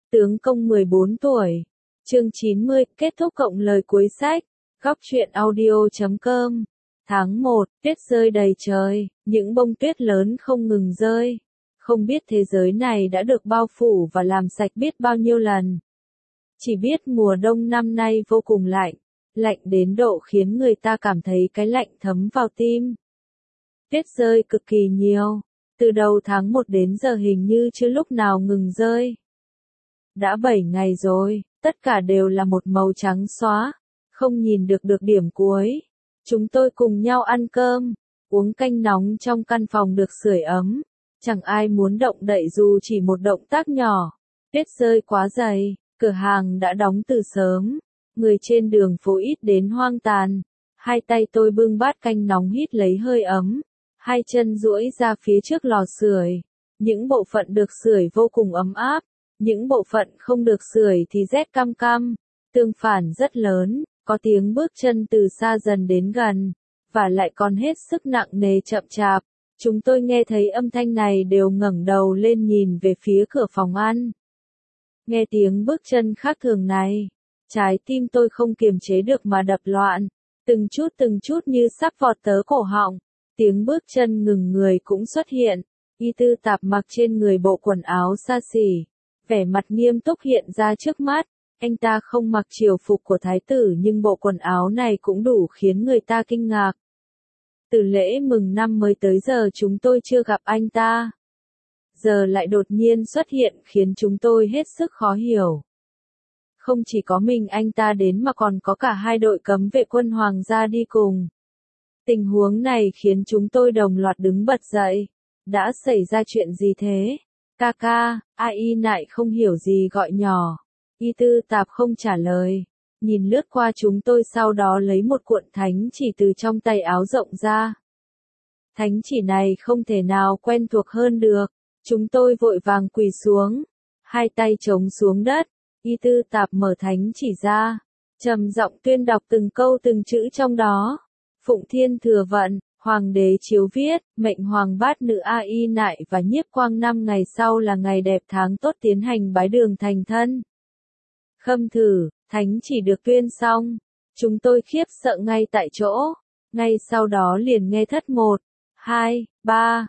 Tướng công 14 tuổi. Chương 90, kết thúc cộng lời cuối sách. Góc truyện audio.com. Tháng 1, tuyết rơi đầy trời, những bông tuyết lớn không ngừng rơi. Không biết thế giới này đã được bao phủ và làm sạch biết bao nhiêu lần. Chỉ biết mùa đông năm nay vô cùng lạnh, lạnh đến độ khiến người ta cảm thấy cái lạnh thấm vào tim. Tuyết rơi cực kỳ nhiều, từ đầu tháng 1 đến giờ hình như chưa lúc nào ngừng rơi. Đã 7 ngày rồi, tất cả đều là một màu trắng xóa, không nhìn được điểm cuối. Chúng tôi cùng nhau ăn cơm, uống canh nóng trong căn phòng được sưởi ấm. Chẳng ai muốn động đậy dù chỉ một động tác nhỏ. Tuyết rơi quá dày, cửa hàng đã đóng từ sớm. Người trên đường phố ít đến hoang tàn. Hai tay tôi bưng bát canh nóng hít lấy hơi ấm. Hai chân duỗi ra phía trước lò sưởi. Những bộ phận được sưởi vô cùng ấm áp. Những bộ phận không được sưởi thì rét căm căm. Tương phản rất lớn, có tiếng bước chân từ xa dần đến gần. Và lại còn hết sức nặng nề chậm chạp. Chúng tôi nghe thấy âm thanh này đều ngẩng đầu lên nhìn về phía cửa phòng ăn. Nghe tiếng bước chân khác thường này, trái tim tôi không kiềm chế được mà đập loạn, từng chút như sắp vọt tới cổ họng. Tiếng bước chân ngừng người cũng xuất hiện, Y Tư Tạp mặc trên người bộ quần áo xa xỉ, vẻ mặt nghiêm túc hiện ra trước mắt. Anh ta không mặc triều phục của thái tử nhưng bộ quần áo này cũng đủ khiến người ta kinh ngạc. Từ lễ mừng năm mới tới giờ chúng tôi chưa gặp anh ta. Giờ lại đột nhiên xuất hiện khiến chúng tôi hết sức khó hiểu. Không chỉ có mình anh ta đến mà còn có cả hai đội cấm vệ quân hoàng gia đi cùng. Tình huống này khiến chúng tôi đồng loạt đứng bật dậy. Đã xảy ra chuyện gì thế? Ca, ai nại không hiểu gì gọi nhỏ. Y Tư Tạp không trả lời. Nhìn lướt qua chúng tôi sau đó lấy một cuộn thánh chỉ từ trong tay áo rộng ra. Thánh chỉ này không thể nào quen thuộc hơn được. Chúng tôi vội vàng quỳ xuống. Hai tay chống xuống đất. Y Tư Tạp mở thánh chỉ ra. Trầm giọng tuyên đọc từng câu từng chữ trong đó. Phụng Thiên Thừa Vận, Hoàng đế chiếu viết, mệnh Hoàng Bát Nữ Ai Nại và Nhiếp Quang 5 ngày sau là ngày đẹp tháng tốt tiến hành bái đường thành thân. Khâm thử, thánh chỉ được tuyên xong. Chúng tôi khiếp sợ ngay tại chỗ. Ngay sau đó liền nghe thất 1, 2, 3,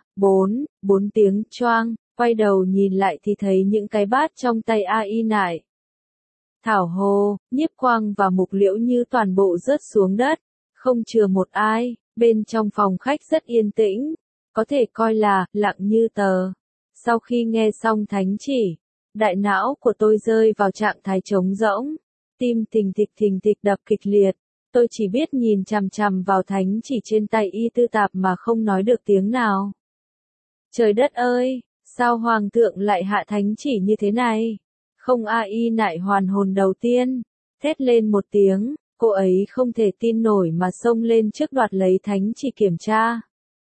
4 tiếng choang. Quay đầu nhìn lại thì thấy những cái bát trong tay Ai Nại, Thảo Hồ, Nhiếp Quang và Mục Liễu Như toàn bộ rớt xuống đất. Không chừa một ai. Bên trong phòng khách rất yên tĩnh. Có thể coi là lặng như tờ. Sau khi nghe xong thánh chỉ, đại não của tôi rơi vào trạng thái trống rỗng, tim thình thịch đập kịch liệt. Tôi chỉ biết nhìn chằm chằm vào thánh chỉ trên tay Y Tư Tạp mà không nói được tiếng nào. Trời đất ơi, sao hoàng thượng lại hạ thánh chỉ như thế này? Không Ai Nại hoàn hồn đầu tiên, thét lên một tiếng, cô ấy không thể tin nổi mà xông lên trước đoạt lấy thánh chỉ kiểm tra.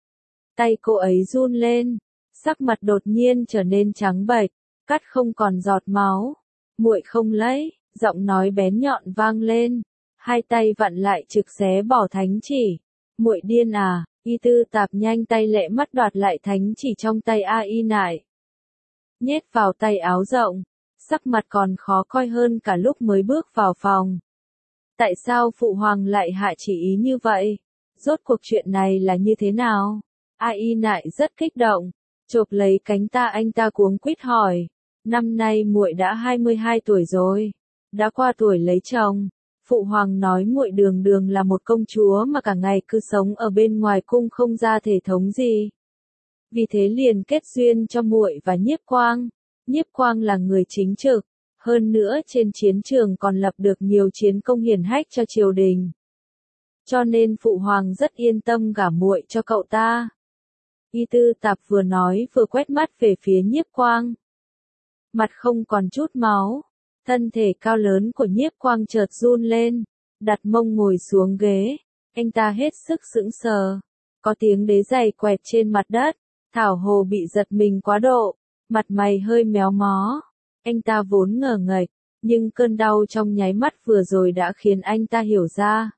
Tay cô ấy run lên, sắc mặt đột nhiên trở nên trắng bệch. Cắt không còn giọt máu. Muội không lấy, giọng nói bén nhọn vang lên. Hai tay vặn lại trực xé bỏ thánh chỉ. Muội điên à? Y Tư Tạp nhanh tay lẹ mắt đoạt lại thánh chỉ trong tay Ai Nại, nhét vào tay áo rộng. Sắc mặt còn khó coi hơn cả lúc mới bước vào phòng. Tại sao phụ hoàng lại hạ chỉ ý như vậy? Rốt cuộc chuyện này là như thế nào? Ai Nại rất kích động, chộp lấy cánh ta anh ta cuống quýt hỏi. Năm nay muội đã 22 tuổi rồi, đã qua tuổi lấy chồng. Phụ hoàng nói muội đường đường là một công chúa mà cả ngày cứ sống ở bên ngoài cung không ra thể thống gì. Vì thế liền kết duyên cho muội và Nhiếp Quang. Nhiếp Quang là người chính trực, hơn nữa trên chiến trường còn lập được nhiều chiến công hiển hách cho triều đình. Cho nên phụ hoàng rất yên tâm gả muội cho cậu ta. Y Tư Tạp vừa nói vừa quét mắt về phía Nhiếp Quang. Mặt không còn chút máu, thân thể cao lớn của Nhiếp Quang chợt run lên, đặt mông ngồi xuống ghế, anh ta hết sức sững sờ. Có tiếng đế giày quẹt trên mặt đất, Thảo Hồ bị giật mình quá độ, mặt mày hơi méo mó. Anh ta vốn ngờ nghệch, nhưng cơn đau trong nháy mắt vừa rồi đã khiến anh ta hiểu ra.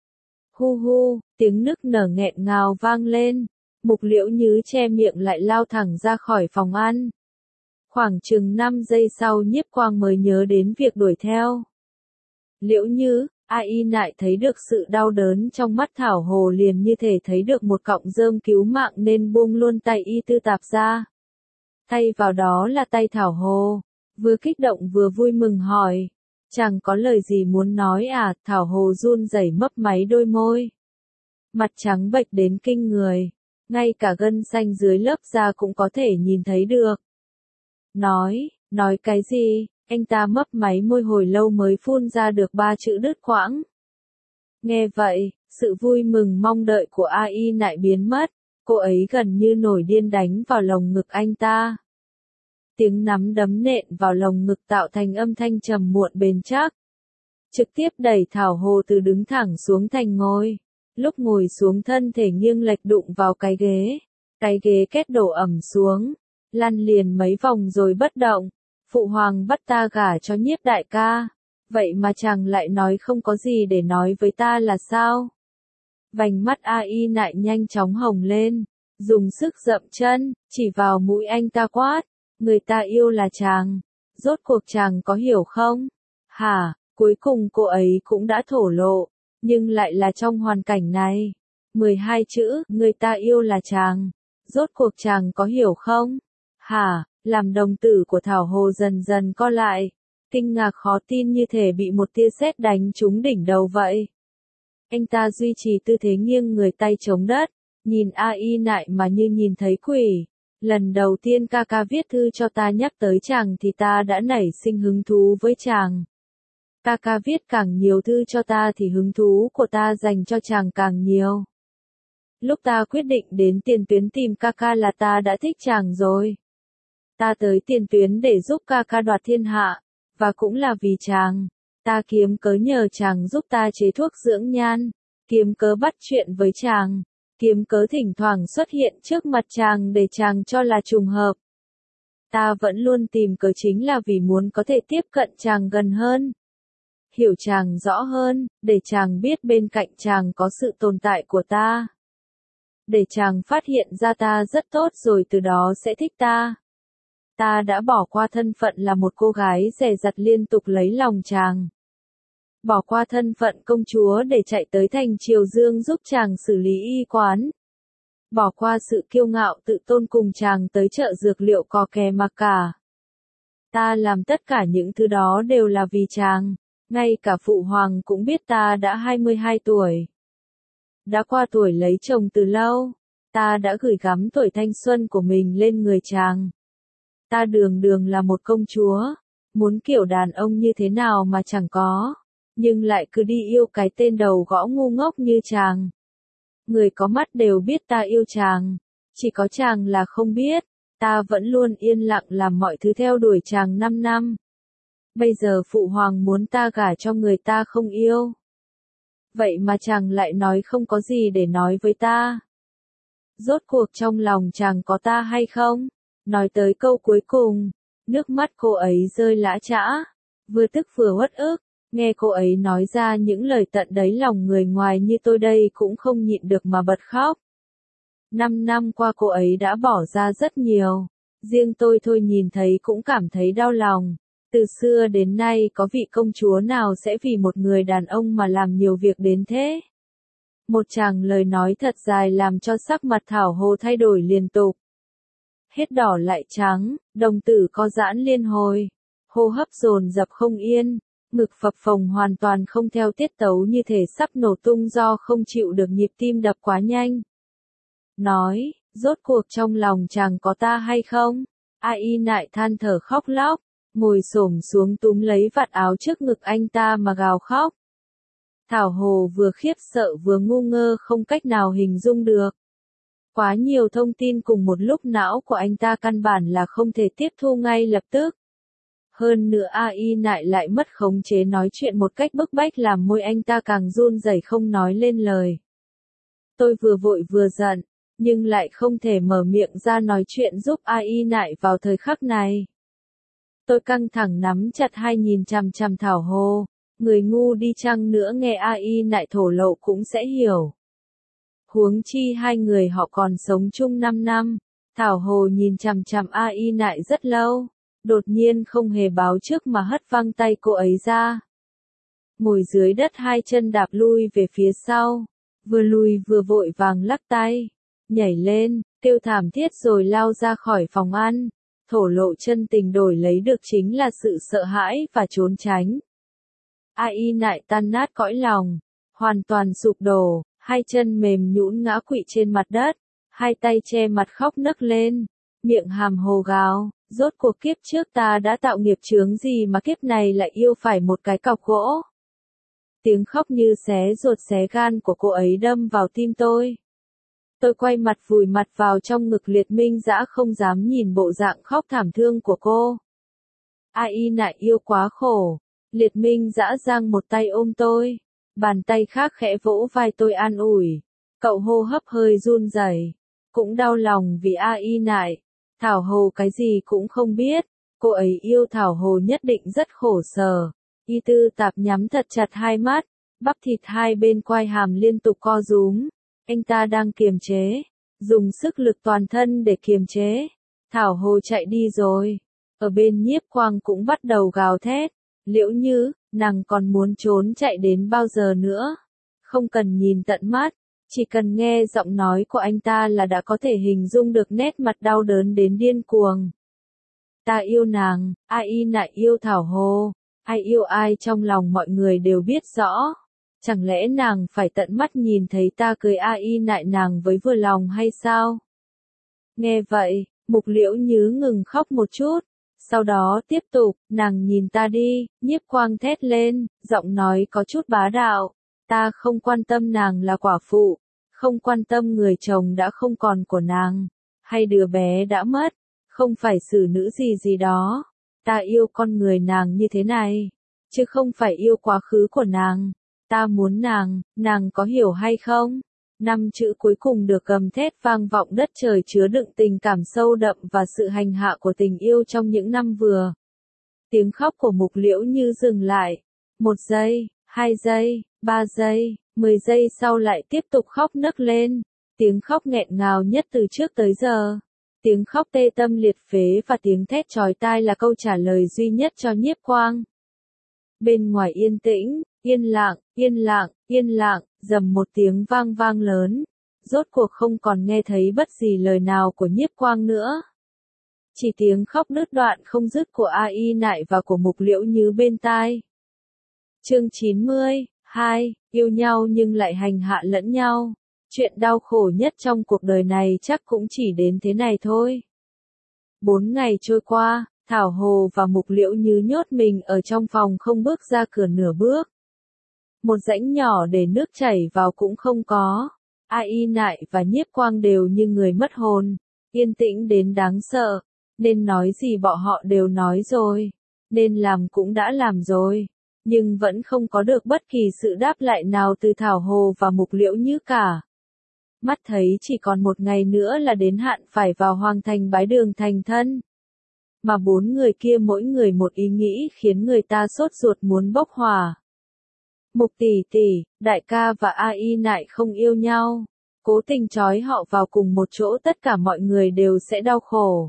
Hu, tiếng nức nở nghẹn ngào vang lên, Mục Liễu Như che miệng lại lao thẳng ra khỏi phòng ăn. Khoảng chừng 5 giây sau Nhiếp Quang mới nhớ đến việc đuổi theo. Liễu Như, ai nại thấy được sự đau đớn trong mắt Thảo Hồ liền như thể thấy được một cọng rơm cứu mạng nên buông luôn tay y tư tạp ra. Thay vào đó là tay Thảo Hồ, vừa kích động vừa vui mừng hỏi. Chẳng có lời gì muốn nói à? Thảo Hồ run rẩy mấp máy đôi môi. Mặt trắng bệch đến kinh người, ngay cả gân xanh dưới lớp da cũng có thể nhìn thấy được. Nói cái gì? Anh ta mấp máy môi hồi lâu mới phun ra được 3 chữ đứt quãng. Nghe vậy, sự vui mừng mong đợi của AI lại biến mất, cô ấy gần như nổi điên đánh vào lồng ngực anh ta. Tiếng nắm đấm nện vào lồng ngực tạo thành âm thanh trầm muộn bền chắc. Trực tiếp đẩy Thảo Hồ từ đứng thẳng xuống thành ngồi. Lúc ngồi xuống thân thể nghiêng lệch đụng vào cái ghế két đổ ẩm xuống, lăn liền mấy vòng rồi bất động. Phụ hoàng bắt ta gả cho Nhiếp đại ca, vậy mà chàng lại nói không có gì để nói với ta là sao? Vành mắt AI nại nhanh chóng hồng lên, dùng sức dậm chân, chỉ vào mũi anh ta quát, người ta yêu là chàng, rốt cuộc chàng có hiểu không? Hả, cuối cùng cô ấy cũng đã thổ lộ, nhưng lại là trong hoàn cảnh này. 12 chữ, người ta yêu là chàng, rốt cuộc chàng có hiểu không? Hả? Làm đồng tử của Thảo Hồ dần dần co lại, kinh ngạc khó tin như thể bị một tia sét đánh trúng đỉnh đầu vậy. Anh ta duy trì tư thế nghiêng người tay chống đất, nhìn AI nại mà như nhìn thấy quỷ. Lần đầu tiên ca ca viết thư cho ta nhắc tới chàng thì ta đã nảy sinh hứng thú với chàng. Ca ca viết càng nhiều thư cho ta thì hứng thú của ta dành cho chàng càng nhiều. Lúc ta quyết định đến tiền tuyến tìm ca ca là ta đã thích chàng rồi. Ta tới tiền tuyến để giúp ca ca đoạt thiên hạ, và cũng là vì chàng. Ta kiếm cớ nhờ chàng giúp ta chế thuốc dưỡng nhan, kiếm cớ bắt chuyện với chàng, kiếm cớ thỉnh thoảng xuất hiện trước mặt chàng để chàng cho là trùng hợp. Ta vẫn luôn tìm cớ chính là vì muốn có thể tiếp cận chàng gần hơn, hiểu chàng rõ hơn, để chàng biết bên cạnh chàng có sự tồn tại của ta. Để chàng phát hiện ra ta rất tốt rồi từ đó sẽ thích ta. Ta đã bỏ qua thân phận là một cô gái dè dặt liên tục lấy lòng chàng. Bỏ qua thân phận công chúa để chạy tới thành Triều Dương giúp chàng xử lý y quán. Bỏ qua sự kiêu ngạo tự tôn cùng chàng tới chợ dược liệu cò kè mà cả. Ta làm tất cả những thứ đó đều là vì chàng. Ngay cả phụ hoàng cũng biết ta đã 22 tuổi. Đã qua tuổi lấy chồng từ lâu. Ta đã gửi gắm tuổi thanh xuân của mình lên người chàng. Ta đường đường là một công chúa, muốn kiểu đàn ông như thế nào mà chẳng có, nhưng lại cứ đi yêu cái tên đầu gõ ngu ngốc như chàng. Người có mắt đều biết ta yêu chàng, chỉ có chàng là không biết, ta vẫn luôn yên lặng làm mọi thứ theo đuổi chàng 5 năm. Bây giờ phụ hoàng muốn ta gả cho người ta không yêu. Vậy mà chàng lại nói không có gì để nói với ta. Rốt cuộc trong lòng chàng có ta hay không? Nói tới câu cuối cùng, nước mắt cô ấy rơi lã chã, vừa tức vừa uất ức, nghe cô ấy nói ra những lời tận đáy lòng người ngoài như tôi đây cũng không nhịn được mà bật khóc. 5 năm qua cô ấy đã bỏ ra rất nhiều, riêng tôi thôi nhìn thấy cũng cảm thấy đau lòng. Từ xưa đến nay có vị công chúa nào sẽ vì một người đàn ông mà làm nhiều việc đến thế? Một tràng lời nói thật dài làm cho sắc mặt Thảo Hồ thay đổi liên tục. Hết đỏ lại trắng, đồng tử co giãn liên hồi, hô hấp dồn dập không yên, ngực phập phồng hoàn toàn không theo tiết tấu như thể sắp nổ tung do không chịu được nhịp tim đập quá nhanh. Nói, rốt cuộc trong lòng chàng có ta hay không? AI nại than thở khóc lóc, ngồi xổm xuống túm lấy vạt áo trước ngực anh ta mà gào khóc. Thảo Hồ vừa khiếp sợ vừa ngu ngơ không cách nào hình dung được. Quá nhiều thông tin cùng một lúc não của anh ta căn bản là không thể tiếp thu ngay lập tức. Hơn nữa AI nại lại mất khống chế nói chuyện một cách bức bách làm môi anh ta càng run rẩy không nói lên lời. Tôi vừa vội vừa giận, nhưng lại không thể mở miệng ra nói chuyện giúp AI nại vào thời khắc này. Tôi căng thẳng nắm chặt hai nhìn chằm chằm Thảo Hồ, người ngu đi chăng nữa nghe AI nại thổ lộ cũng sẽ hiểu. Huống chi hai người họ còn sống chung 5 năm, Thảo Hồ nhìn chằm chằm AI nại rất lâu, đột nhiên không hề báo trước mà hất văng tay cô ấy ra. Ngồi dưới đất hai chân đạp lui về phía sau, vừa lùi vừa vội vàng lắc tay, nhảy lên, kêu thảm thiết rồi lao ra khỏi phòng ăn, thổ lộ chân tình đổi lấy được chính là sự sợ hãi và trốn tránh. Ai nại tan nát cõi lòng, hoàn toàn sụp đổ, hai chân mềm nhũn ngã quỵ trên mặt đất, hai tay che mặt khóc nấc lên, miệng hàm hồ gào, rốt cuộc kiếp trước ta đã tạo nghiệp chướng gì mà kiếp này lại yêu phải một cái cọc gỗ. Tiếng khóc như xé ruột xé gan của cô ấy đâm vào tim tôi. Tôi quay mặt vùi mặt vào trong ngực Liệt Minh Dã không dám nhìn bộ dạng khóc thảm thương của cô. Ai nại yêu quá khổ. Liệt Minh Dã giang một tay ôm tôi, bàn tay khác khẽ vỗ vai tôi an ủi. Cậu hô hấp hơi run rẩy, cũng đau lòng vì Ai nại. Thảo Hồ cái gì cũng không biết, cô ấy yêu Thảo Hồ nhất định rất khổ sở. Y Tư Tạp nhắm thật chặt hai mắt, bắp thịt hai bên quai hàm liên tục co rúm. Anh ta đang kiềm chế, dùng sức lực toàn thân để kiềm chế. Thảo Hồ chạy đi rồi. Ở bên Nhiếp Quang cũng bắt đầu gào thét. Liễu Như, nàng còn muốn trốn chạy đến bao giờ nữa? Không cần nhìn tận mắt, chỉ cần nghe giọng nói của anh ta là đã có thể hình dung được nét mặt đau đớn đến điên cuồng. Ta yêu nàng, Ai nại yêu Thảo Hồ, ai yêu ai trong lòng mọi người đều biết rõ. Chẳng lẽ nàng phải tận mắt nhìn thấy ta cưới Ai nại nàng với vừa lòng hay sao? Nghe vậy, Mục Liễu Như ngừng khóc một chút, sau đó tiếp tục, nàng nhìn ta đi, Nhiếp Quang thét lên, giọng nói có chút bá đạo, ta không quan tâm nàng là quả phụ, không quan tâm người chồng đã không còn của nàng, hay đứa bé đã mất, không phải xử nữ gì gì đó, ta yêu con người nàng như thế này, chứ không phải yêu quá khứ của nàng. Ta muốn nàng có hiểu hay không? 5 chữ cuối cùng được gầm thét vang vọng đất trời chứa đựng tình cảm sâu đậm và sự hành hạ của tình yêu trong những năm vừa. Tiếng khóc của Mục Liễu Như dừng lại. 1 giây, 2 giây, 3 giây, 10 giây sau lại tiếp tục khóc nấc lên. Tiếng khóc nghẹn ngào nhất từ trước tới giờ. Tiếng khóc tê tâm liệt phế và tiếng thét chói tai là câu trả lời duy nhất cho Nhiếp Quang. Bên ngoài yên tĩnh, yên lặng, yên lặng, yên lặng, rầm một tiếng vang vang lớn. Rốt cuộc không còn nghe thấy bất kỳ lời nào của Nhiếp Quang nữa. Chỉ tiếng khóc đứt đoạn không dứt của Ai nại và của Mục Liễu Như bên tai. Chương 90, 2, yêu nhau nhưng lại hành hạ lẫn nhau. Chuyện đau khổ nhất trong cuộc đời này chắc cũng chỉ đến thế này thôi. 4 ngày trôi qua, Thảo Hồ và Mục Liễu Như nhốt mình ở trong phòng không bước ra cửa nửa bước. Một rãnh nhỏ để nước chảy vào cũng không có. Ai nại và Nhiếp Quang đều như người mất hồn, yên tĩnh đến đáng sợ. Nên nói gì bọn họ đều nói rồi, nên làm cũng đã làm rồi, nhưng vẫn không có được bất kỳ sự đáp lại nào từ Thảo Hồ và Mục Liễu Như cả. Mắt thấy chỉ còn 1 ngày nữa là đến hạn phải vào Hoàng Thành bái đường thành thân. Mà 4 người kia mỗi người một ý nghĩ khiến người ta sốt ruột muốn bốc hỏa. Mục tỷ tỷ, đại ca và Ai nại không yêu nhau, cố tình trói họ vào cùng một chỗ, tất cả mọi người đều sẽ đau khổ.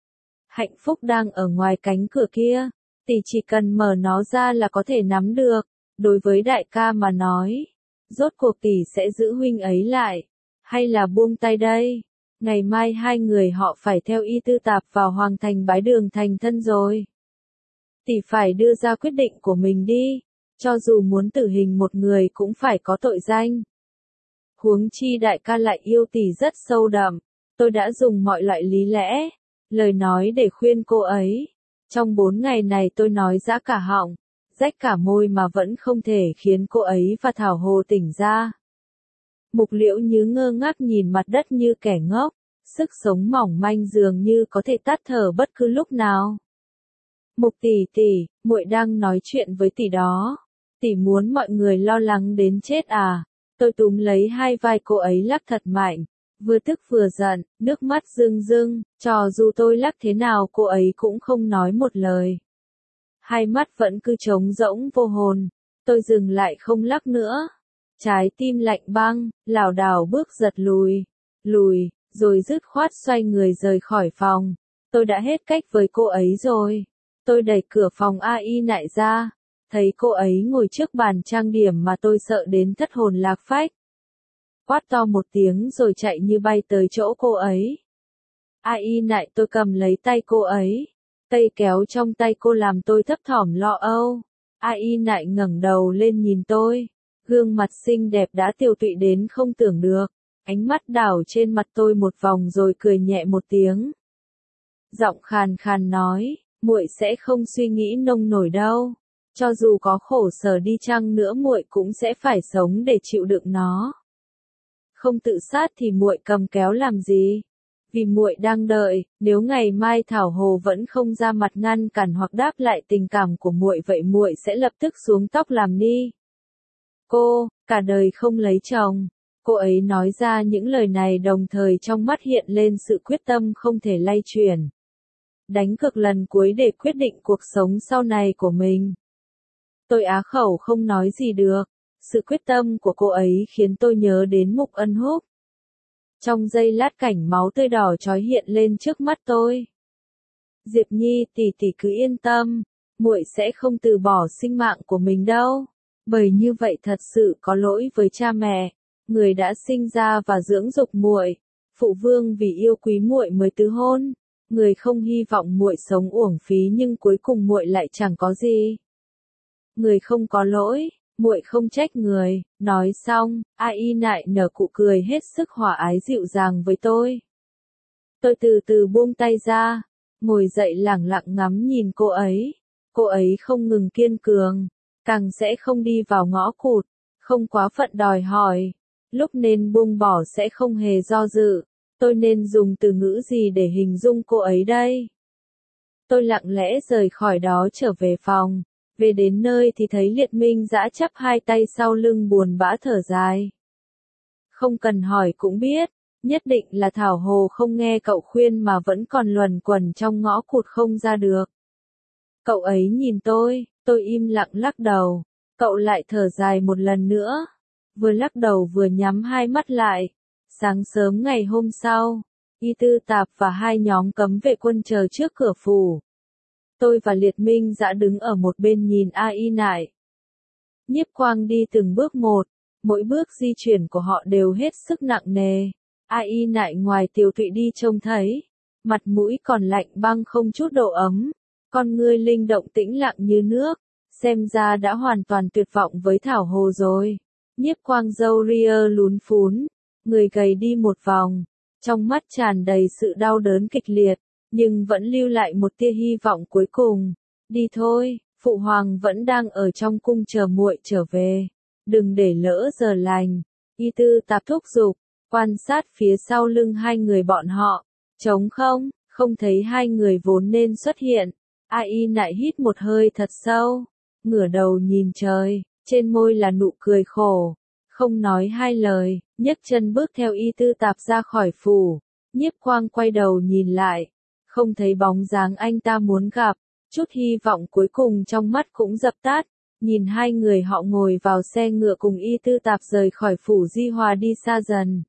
Hạnh phúc đang ở ngoài cánh cửa kia, tỷ chỉ cần mở nó ra là có thể nắm được. Đối với đại ca mà nói, rốt cuộc tỷ sẽ giữ huynh ấy lại, hay là buông tay đây? Ngày mai hai người họ phải theo Y Tư Tạp vào Hoàng Thành bái đường thành thân rồi. Tỷ phải đưa ra quyết định của mình đi, cho dù muốn tử hình một người cũng phải có tội danh. Huống chi đại ca lại yêu tỷ rất sâu đậm, tôi đã dùng mọi loại lý lẽ, lời nói để khuyên cô ấy. Trong 4 ngày này tôi nói giã cả họng, rách cả môi mà vẫn không thể khiến cô ấy và Thảo Hồ tỉnh ra. Mục Liễu Như ngơ ngác nhìn mặt đất như kẻ ngốc, sức sống mỏng manh dường như có thể tắt thở bất cứ lúc nào. Mục tỷ tỷ, muội đang nói chuyện với tỷ đó. Tỷ muốn mọi người lo lắng đến chết à? Tôi túm lấy hai vai cô ấy lắc thật mạnh, vừa tức vừa giận, nước mắt rưng rưng, cho dù tôi lắc thế nào cô ấy cũng không nói một lời. Hai mắt vẫn cứ trống rỗng vô hồn, tôi dừng lại không lắc nữa. Trái tim lạnh băng, lảo đảo bước giật lùi, rồi dứt khoát xoay người rời khỏi phòng. Tôi đã hết cách với cô ấy rồi. Tôi đẩy cửa phòng AI nại ra, thấy cô ấy ngồi trước bàn trang điểm mà tôi sợ đến thất hồn lạc phách. Quát to một tiếng rồi chạy như bay tới chỗ cô ấy. AI nại, tôi cầm lấy tay cô ấy. Cây kéo trong tay cô làm tôi thấp thỏm lo âu. AI nại ngẩng đầu lên nhìn tôi. Gương mặt xinh đẹp đã tiều tụy đến không tưởng được. Ánh mắt đảo trên mặt tôi một vòng rồi cười nhẹ một tiếng. Giọng khàn khàn nói, muội sẽ không suy nghĩ nông nổi đâu. Cho dù có khổ sở đi chăng nữa muội cũng sẽ phải sống để chịu đựng nó. Không tự sát thì muội cầm kéo làm gì? Vì muội đang đợi, nếu ngày mai Thảo Hồ vẫn không ra mặt ngăn cản hoặc đáp lại tình cảm của muội vậy muội sẽ lập tức xuống tóc làm ni. Cô, cả đời không lấy chồng. Cô ấy nói ra những lời này đồng thời trong mắt hiện lên sự quyết tâm không thể lay chuyển. Đánh cược lần cuối để quyết định cuộc sống sau này của mình. Tôi á khẩu không nói gì được. Sự quyết tâm của cô ấy khiến tôi nhớ đến Mục Ân Húc. Trong giây lát cảnh máu tươi đỏ chói hiện lên trước mắt tôi. Diệp Nhi, tỷ tỷ cứ yên tâm, muội sẽ không từ bỏ sinh mạng của mình đâu. Bởi như vậy thật sự có lỗi với cha mẹ, người đã sinh ra và dưỡng dục muội. Phụ vương vì yêu quý muội mới tứ hôn, người không hy vọng muội sống uổng phí nhưng cuối cùng muội lại chẳng có gì. Người không có lỗi, muội không trách người. Nói xong, AI nại nở cụ cười hết sức hòa ái dịu dàng với tôi. Tôi từ từ buông tay ra, ngồi dậy lẳng lặng ngắm nhìn cô ấy. Cô ấy không ngừng kiên cường, càng sẽ không đi vào ngõ cụt, không quá phận đòi hỏi. Lúc nên buông bỏ sẽ không hề do dự. Tôi nên dùng từ ngữ gì để hình dung cô ấy đây? Tôi lặng lẽ rời khỏi đó trở về phòng. Về đến nơi thì thấy Liệt Minh Dã chắp hai tay sau lưng buồn bã thở dài. Không cần hỏi cũng biết, nhất định là Thảo Hồ không nghe cậu khuyên mà vẫn còn luẩn quẩn trong ngõ cụt không ra được. Cậu ấy nhìn tôi im lặng lắc đầu. Cậu lại thở dài một lần nữa. Vừa lắc đầu vừa nhắm hai mắt lại. Sáng sớm ngày hôm sau, Y Tư Tạp và hai nhóm cấm vệ quân chờ trước cửa phủ. Tôi và Liệt Minh Dã đứng ở một bên nhìn AI nại. Nhiếp Quang đi từng bước một, mỗi bước di chuyển của họ đều hết sức nặng nề. AI nại ngoài tiều tụy đi trông thấy, mặt mũi còn lạnh băng không chút độ ấm, con ngươi linh động tĩnh lặng như nước, xem ra đã hoàn toàn tuyệt vọng với Thảo Hồ rồi. Nhiếp Quang râu ria lún phún, người gầy đi một vòng, trong mắt tràn đầy sự đau đớn kịch liệt. Nhưng vẫn lưu lại một tia hy vọng cuối cùng. Đi thôi, phụ hoàng vẫn đang ở trong cung chờ muội trở về. Đừng để lỡ giờ lành. Y Tư Tạp thúc giục, quan sát phía sau lưng hai người bọn họ. Trống không, không thấy hai người vốn nên xuất hiện. AI nại hít một hơi thật sâu, ngửa đầu nhìn trời, trên môi là nụ cười khổ. Không nói hai lời, nhấc chân bước theo Y Tư Tạp ra khỏi phủ. Nhiếp Quang quay đầu nhìn lại. Không thấy bóng dáng anh ta muốn gặp, chút hy vọng cuối cùng trong mắt cũng dập tắt, nhìn hai người họ ngồi vào xe ngựa cùng Y Tư Tạp rời khỏi phủ Di Hòa đi xa dần.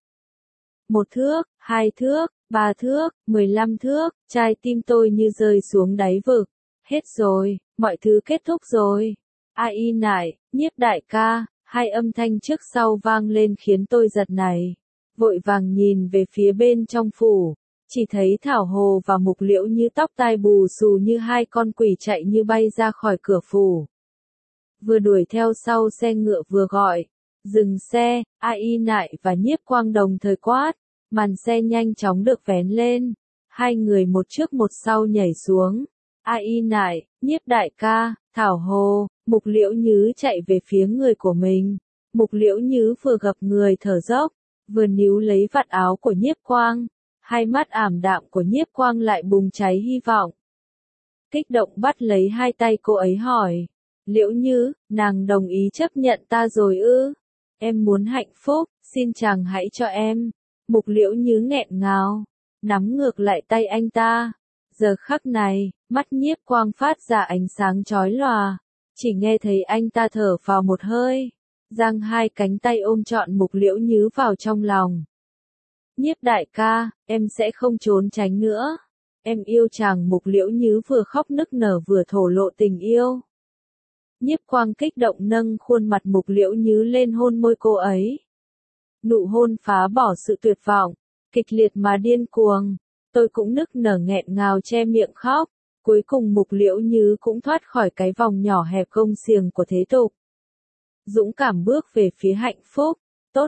1 thước, 2 thước, 3 thước, 15 thước, trái tim tôi như rơi xuống đáy vực. Hết rồi, mọi thứ kết thúc rồi. AI nại, Nhiếp đại ca, hai âm thanh trước sau vang lên khiến tôi giật nảy. Vội vàng nhìn về phía bên trong phủ. Chỉ thấy Thảo Hồ và Mục Liễu Như tóc tai bù xù như hai con quỷ chạy như bay ra khỏi cửa phủ. Vừa đuổi theo sau xe ngựa vừa gọi, dừng xe, AI nại và Nhiếp Quang đồng thời quát, màn xe nhanh chóng được vén lên, hai người một trước một sau nhảy xuống. AI nại, Nhiếp đại ca, Thảo Hồ, Mục Liễu Như chạy về phía người của mình. Mục Liễu Như vừa gặp người thở dốc, vừa níu lấy vạt áo của Nhiếp Quang. Hai mắt ảm đạm của Nhiếp Quang lại bùng cháy hy vọng. Kích động bắt lấy hai tay cô ấy hỏi. Liễu Như, nàng đồng ý chấp nhận ta rồi ư? Em muốn hạnh phúc, xin chàng hãy cho em. Mục Liễu Như nghẹn ngào, nắm ngược lại tay anh ta. Giờ khắc này, mắt Nhiếp Quang phát ra ánh sáng chói lòa. Chỉ nghe thấy anh ta thở phào một hơi, giang hai cánh tay ôm trọn Mục Liễu Như vào trong lòng. Nhiếp đại ca, em sẽ không trốn tránh nữa. em yêu chàng. Mục Liễu Như vừa khóc nức nở vừa thổ lộ tình yêu. Nhiếp Quang kích động nâng khuôn mặt Mục Liễu Như lên hôn môi cô ấy. Nụ hôn phá bỏ sự tuyệt vọng, kịch liệt mà điên cuồng. Tôi cũng nức nở nghẹn ngào che miệng khóc. Cuối cùng Mục Liễu Như cũng thoát khỏi cái vòng nhỏ hẹp gông xiềng của thế tục. Dũng cảm bước về phía hạnh phúc.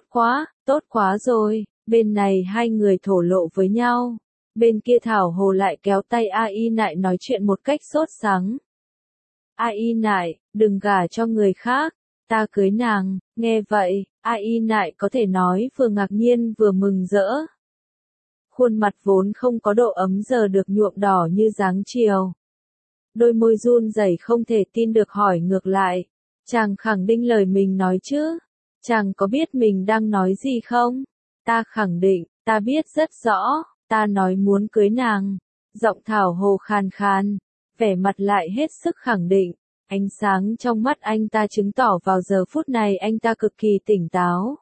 Tốt quá rồi. Bên này hai người thổ lộ với nhau. Bên kia Thảo Hồ lại kéo tay A Y Nại nói chuyện một cách sốt sắng. A Y Nại, đừng gả cho người khác. Ta cưới nàng. Nghe vậy, A Y Nại có thể nói vừa ngạc nhiên vừa mừng rỡ. Khuôn mặt vốn không có độ ấm giờ được nhuộm đỏ như dáng chiều. Đôi môi run rẩy không thể tin được hỏi ngược lại. Chàng khẳng định lời mình nói chứ? Chàng có biết mình đang nói gì không? Ta khẳng định, ta biết rất rõ, ta nói muốn cưới nàng. Giọng Thảo Hồ khàn khàn, vẻ mặt lại hết sức khẳng định. Ánh sáng trong mắt anh ta chứng tỏ vào giờ phút này anh ta cực kỳ tỉnh táo.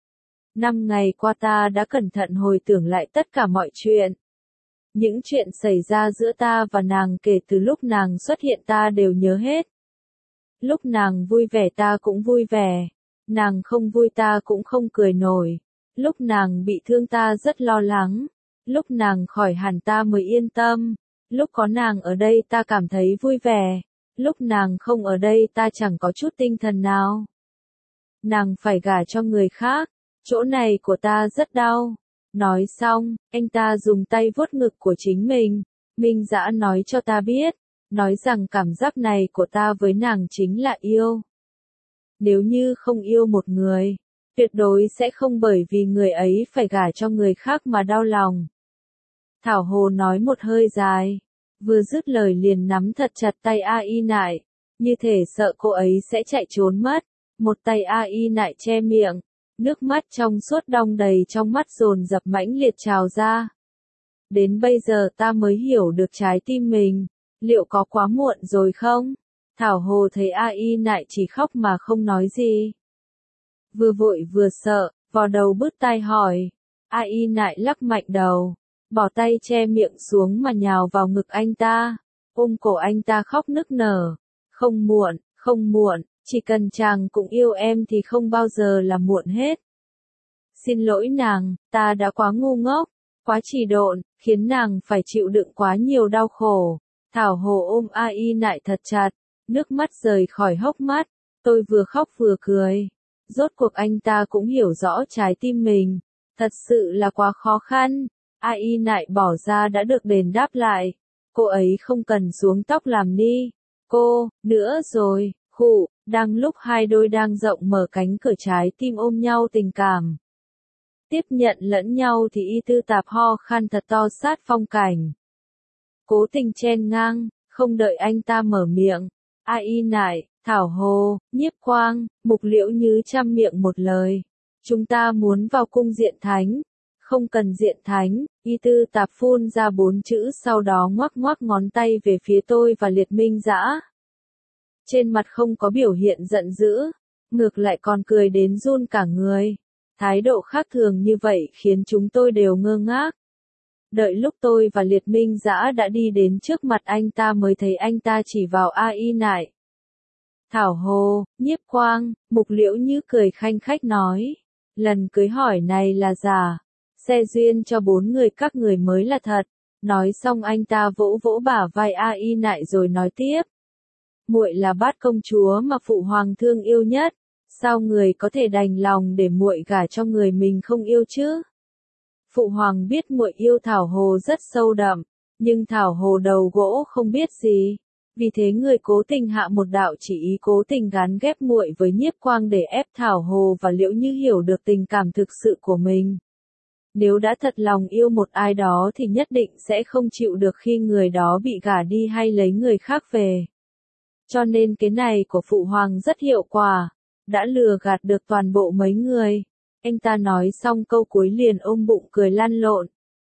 5 ngày qua ta đã cẩn thận hồi tưởng lại tất cả mọi chuyện. Những chuyện xảy ra giữa ta và nàng kể từ lúc nàng xuất hiện ta đều nhớ hết. Lúc nàng vui vẻ ta cũng vui vẻ. Nàng không vui ta cũng không cười nổi. Lúc nàng bị thương ta rất lo lắng. Lúc nàng khỏi hẳn ta mới yên tâm. Lúc có nàng ở đây ta cảm thấy vui vẻ. Lúc nàng không ở đây ta chẳng có chút tinh thần nào. Nàng phải gả cho người khác. Chỗ này của ta rất đau. Nói xong, anh ta dùng tay vuốt ngực của chính mình. Minh Dã nói cho ta biết. Nói rằng cảm giác này của ta với nàng chính là yêu. Nếu như không yêu một người, tuyệt đối sẽ không bởi vì người ấy phải gả cho người khác mà đau lòng. Thảo Hồ nói một hơi dài. Vừa dứt lời liền nắm thật chặt tay A Y Nại. Như thể sợ cô ấy sẽ chạy trốn mất. Một tay A Y Nại che miệng. Nước mắt trong suốt đong đầy trong mắt dồn dập mãnh liệt trào ra. Đến bây giờ ta mới hiểu được trái tim mình. Liệu có quá muộn rồi không? Thảo Hồ thấy A Y Nại chỉ khóc mà không nói gì. Vừa vội vừa sợ, vò đầu bứt tai hỏi. A Y Nại lắc mạnh đầu, bỏ tay che miệng xuống mà nhào vào ngực anh ta, ôm cổ anh ta khóc nức nở. Không muộn, chỉ cần chàng cũng yêu em thì không bao giờ là muộn hết. Xin lỗi nàng, ta đã quá ngu ngốc, quá trì độn, khiến nàng phải chịu đựng quá nhiều đau khổ. Thảo Hồ ôm A Y Nại thật chặt, nước mắt rời khỏi hốc mắt. Tôi vừa khóc vừa cười. Rốt cuộc anh ta cũng hiểu rõ trái tim mình. Thật sự là quá khó khăn. A Y Nại bỏ ra đã được đền đáp lại. Cô ấy không cần xuống tóc làm ni. Cô, nữa rồi, đang lúc hai đôi đang rộng mở cánh cửa trái tim ôm nhau tình cảm. Tiếp nhận lẫn nhau thì Y Tư Tạp ho khan thật to sát phong cảnh. Cố tình chen ngang, không đợi anh ta mở miệng. A Y Nại, Thảo Hồ, Nhiếp Quang, Mục Liễu Như chăm miệng một lời. Chúng ta muốn vào cung diện thánh. Không cần diện thánh, Y Tư Tạp phun ra 4 chữ sau đó ngoắc ngoắc ngón tay về phía tôi và Liệt Minh Dã. Trên mặt không có biểu hiện giận dữ, ngược lại còn cười đến run cả người. Thái độ khác thường như vậy khiến chúng tôi đều ngơ ngác. Đợi lúc tôi và Liệt Minh Dã đã đi đến trước mặt anh ta mới thấy anh ta chỉ vào A Y Nại. Thảo Hồ, Nhiếp Quang, Mục Liễu Như cười khanh khách nói. Lần cưới hỏi này là giả. Xe duyên cho 4 người các người mới là thật. Nói xong anh ta vỗ vỗ bả vai A Y Nại rồi nói tiếp. Muội là Bát công chúa mà phụ hoàng thương yêu nhất. Sao người có thể đành lòng để muội gả cho người mình không yêu chứ? Phụ hoàng biết muội yêu Thảo Hồ rất sâu đậm, nhưng Thảo Hồ đầu gỗ không biết gì. Vì thế người cố tình hạ một đạo chỉ ý cố tình gán ghép muội với Nhiếp Quang để ép Thảo Hồ và Liễu Như hiểu được tình cảm thực sự của mình. Nếu đã thật lòng yêu một ai đó thì nhất định sẽ không chịu được khi người đó bị gả đi hay lấy người khác về. Cho nên cái này của phụ hoàng rất hiệu quả, đã lừa gạt được toàn bộ mấy người. Anh ta nói xong câu cuối liền ôm bụng cười lăn lộn.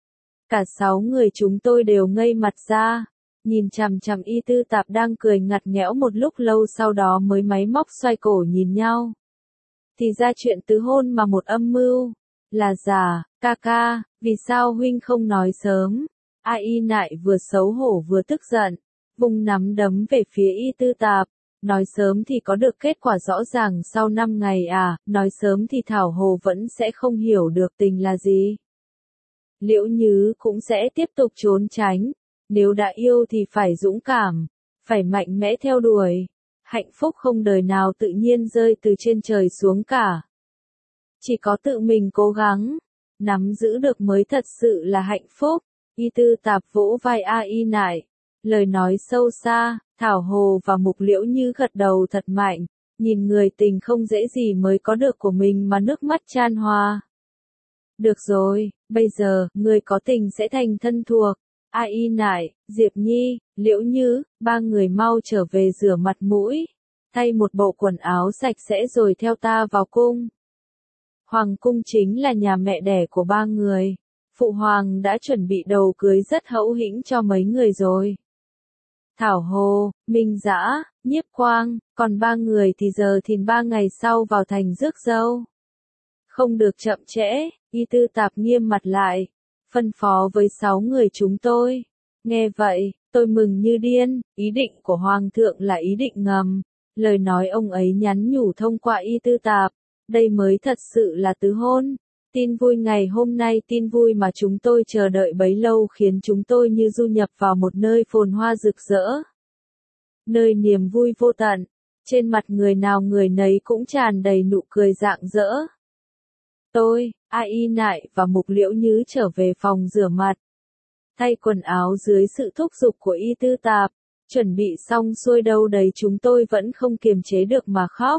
Cả 6 người chúng tôi đều ngây mặt ra, nhìn chằm chằm Y Tư Tạp đang cười ngặt nghẽo một lúc lâu sau đó mới máy móc xoay cổ nhìn nhau. Thì ra chuyện tứ hôn mà một âm mưu, là giả, ca ca, vì sao huynh không nói sớm? Ai nại vừa xấu hổ vừa tức giận, vung nắm đấm về phía Y Tư Tạp, nói sớm thì có được kết quả rõ ràng sau 5 ngày à, nói sớm thì Thảo Hồ vẫn sẽ không hiểu được tình là gì. Liễu Nhứ cũng sẽ tiếp tục trốn tránh, nếu đã yêu thì phải dũng cảm, phải mạnh mẽ theo đuổi. Hạnh phúc không đời nào tự nhiên rơi từ trên trời xuống cả. Chỉ có tự mình cố gắng, nắm giữ được mới thật sự là hạnh phúc. Y Tư Tạp vỗ vai Ai nại, lời nói sâu xa, Thảo Hồ và Mục Liễu Như gật đầu thật mạnh, nhìn người tình không dễ gì mới có được của mình mà nước mắt chan hòa. Được rồi, bây giờ, người có tình sẽ thành thân thuộc. Ai nại, Diệp Nhi, Liễu Như, ba người mau trở về rửa mặt mũi, thay một bộ quần áo sạch sẽ rồi theo ta vào cung. Hoàng cung chính là nhà mẹ đẻ của ba người. Phụ hoàng đã chuẩn bị đầu cưới rất hậu hĩnh cho mấy người rồi. Thảo Hồ, Minh Dã, Nhiếp Quang, còn ba người thì giờ thìn 3 ngày sau vào thành rước dâu. Không được chậm trễ, Y Tư Tạp nghiêm mặt lại, phân phó với 6 người chúng tôi. Nghe vậy, tôi mừng như điên, ý định của Hoàng thượng là ý định ngầm, lời nói ông ấy nhắn nhủ thông qua Y Tư Tạp, đây mới thật sự là tứ hôn. Tin vui ngày hôm nay, tin vui mà chúng tôi chờ đợi bấy lâu khiến chúng tôi như du nhập vào một nơi phồn hoa rực rỡ. Nơi niềm vui vô tận, trên mặt người nào người nấy cũng tràn đầy nụ cười rạng rỡ. Tôi, Ai nại và Mục Liễu Như trở về phòng rửa mặt. Thay quần áo dưới sự thúc giục của Y Tư Tạp, chuẩn bị xong xuôi đâu đấy chúng tôi vẫn không kiềm chế được mà khóc.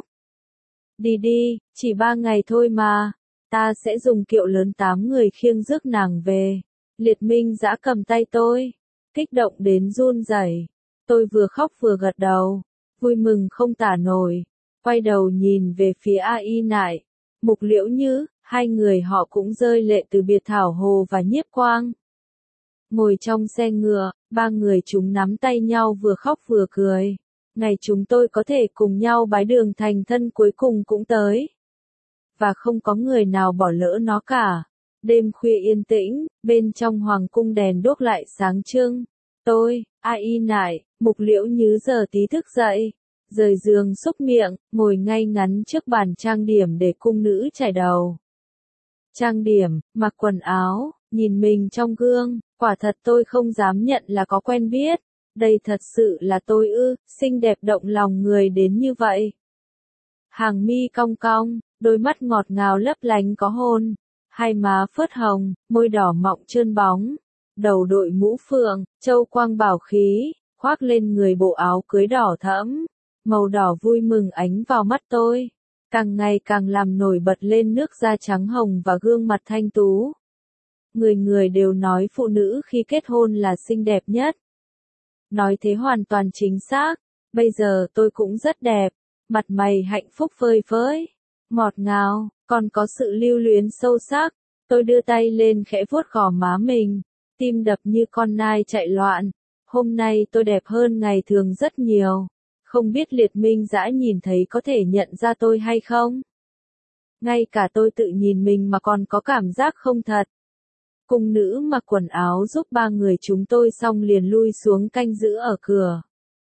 Đi đi, chỉ 3 ngày thôi mà. Ta sẽ dùng kiệu lớn 8 người khiêng rước nàng về. Liệt Minh Dã cầm tay tôi, kích động đến run rẩy. Tôi vừa khóc vừa gật đầu, vui mừng không tả nổi. Quay đầu nhìn về phía Ai nại, Mục Liễu Như, hai người họ cũng rơi lệ từ biệt Thảo Hồ và Nhiếp Quang. Ngồi trong xe ngựa, ba người chúng nắm tay nhau vừa khóc vừa cười. Ngày chúng tôi có thể cùng nhau bái đường thành thân cuối cùng cũng tới. Và không có người nào bỏ lỡ nó cả. Đêm khuya yên tĩnh, bên trong hoàng cung đèn đuốc lại sáng trưng. Tôi, Ai nại, Mục Liễu Như giờ tí thức dậy, rời giường xúc miệng, ngồi ngay ngắn trước bàn trang điểm để cung nữ chải đầu. Trang điểm, mặc quần áo, nhìn mình trong gương, quả thật tôi không dám nhận là có quen biết. Đây thật sự là tôi ư, xinh đẹp động lòng người đến như vậy. Hàng mi cong cong, đôi mắt ngọt ngào lấp lánh có hôn, hai má phớt hồng, môi đỏ mọng trơn bóng, đầu đội mũ phượng, châu quang bảo khí, khoác lên người bộ áo cưới đỏ thẫm, màu đỏ vui mừng ánh vào mắt tôi, càng ngày càng làm nổi bật lên nước da trắng hồng và gương mặt thanh tú. Người người đều nói phụ nữ khi kết hôn là xinh đẹp nhất. Nói thế hoàn toàn chính xác, bây giờ tôi cũng rất đẹp, mặt mày hạnh phúc phơi phới, ngọt ngào, còn có sự lưu luyến sâu sắc. Tôi đưa tay lên khẽ vuốt gò má mình, tim đập như con nai chạy loạn. Hôm nay tôi đẹp hơn ngày thường rất nhiều. Không biết Liệt Minh Dã nhìn thấy có thể nhận ra tôi hay không? Ngay cả tôi tự nhìn mình mà còn có cảm giác không thật. Cung nữ mặc quần áo giúp ba người chúng tôi xong liền lui xuống canh giữ ở cửa.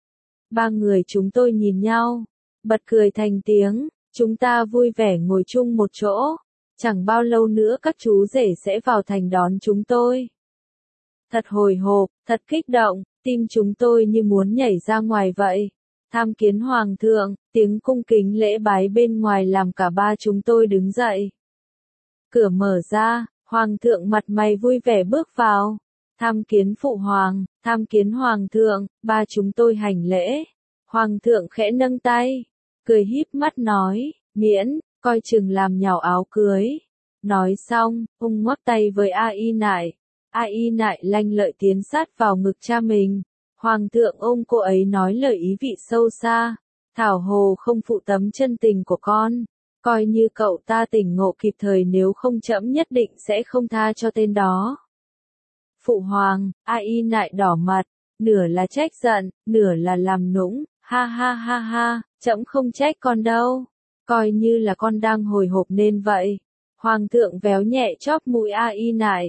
Ba người chúng tôi nhìn nhau, bật cười thành tiếng, chúng ta vui vẻ ngồi chung một chỗ. Chẳng bao lâu nữa các chú rể sẽ vào thành đón chúng tôi. Thật hồi hộp, thật kích động, tim chúng tôi như muốn nhảy ra ngoài vậy. Tham kiến hoàng thượng, tiếng cung kính lễ bái bên ngoài làm cả ba chúng tôi đứng dậy. Cửa mở ra, hoàng thượng mặt mày vui vẻ bước vào. Tham kiến phụ hoàng, tham kiến hoàng thượng, ba chúng tôi hành lễ. Hoàng thượng khẽ nâng tay, cười híp mắt nói, miễn, coi chừng làm nhào áo cưới. Nói xong, ông ngoắc tay với Ai nại. Ai nại lanh lợi tiến sát vào ngực cha mình. Hoàng thượng ôm cô ấy nói lời ý vị sâu xa. Thảo Hồ không phụ tấm chân tình của con. Coi như cậu ta tỉnh ngộ kịp thời, nếu không trẫm nhất định sẽ không tha cho tên đó. Phụ hoàng, Ai nại đỏ mặt, nửa là trách giận, nửa là làm nũng. Ha ha ha ha, trẫm không trách con đâu. Coi như là con đang hồi hộp nên vậy. Hoàng thượng véo nhẹ chóp mũi Ai nại,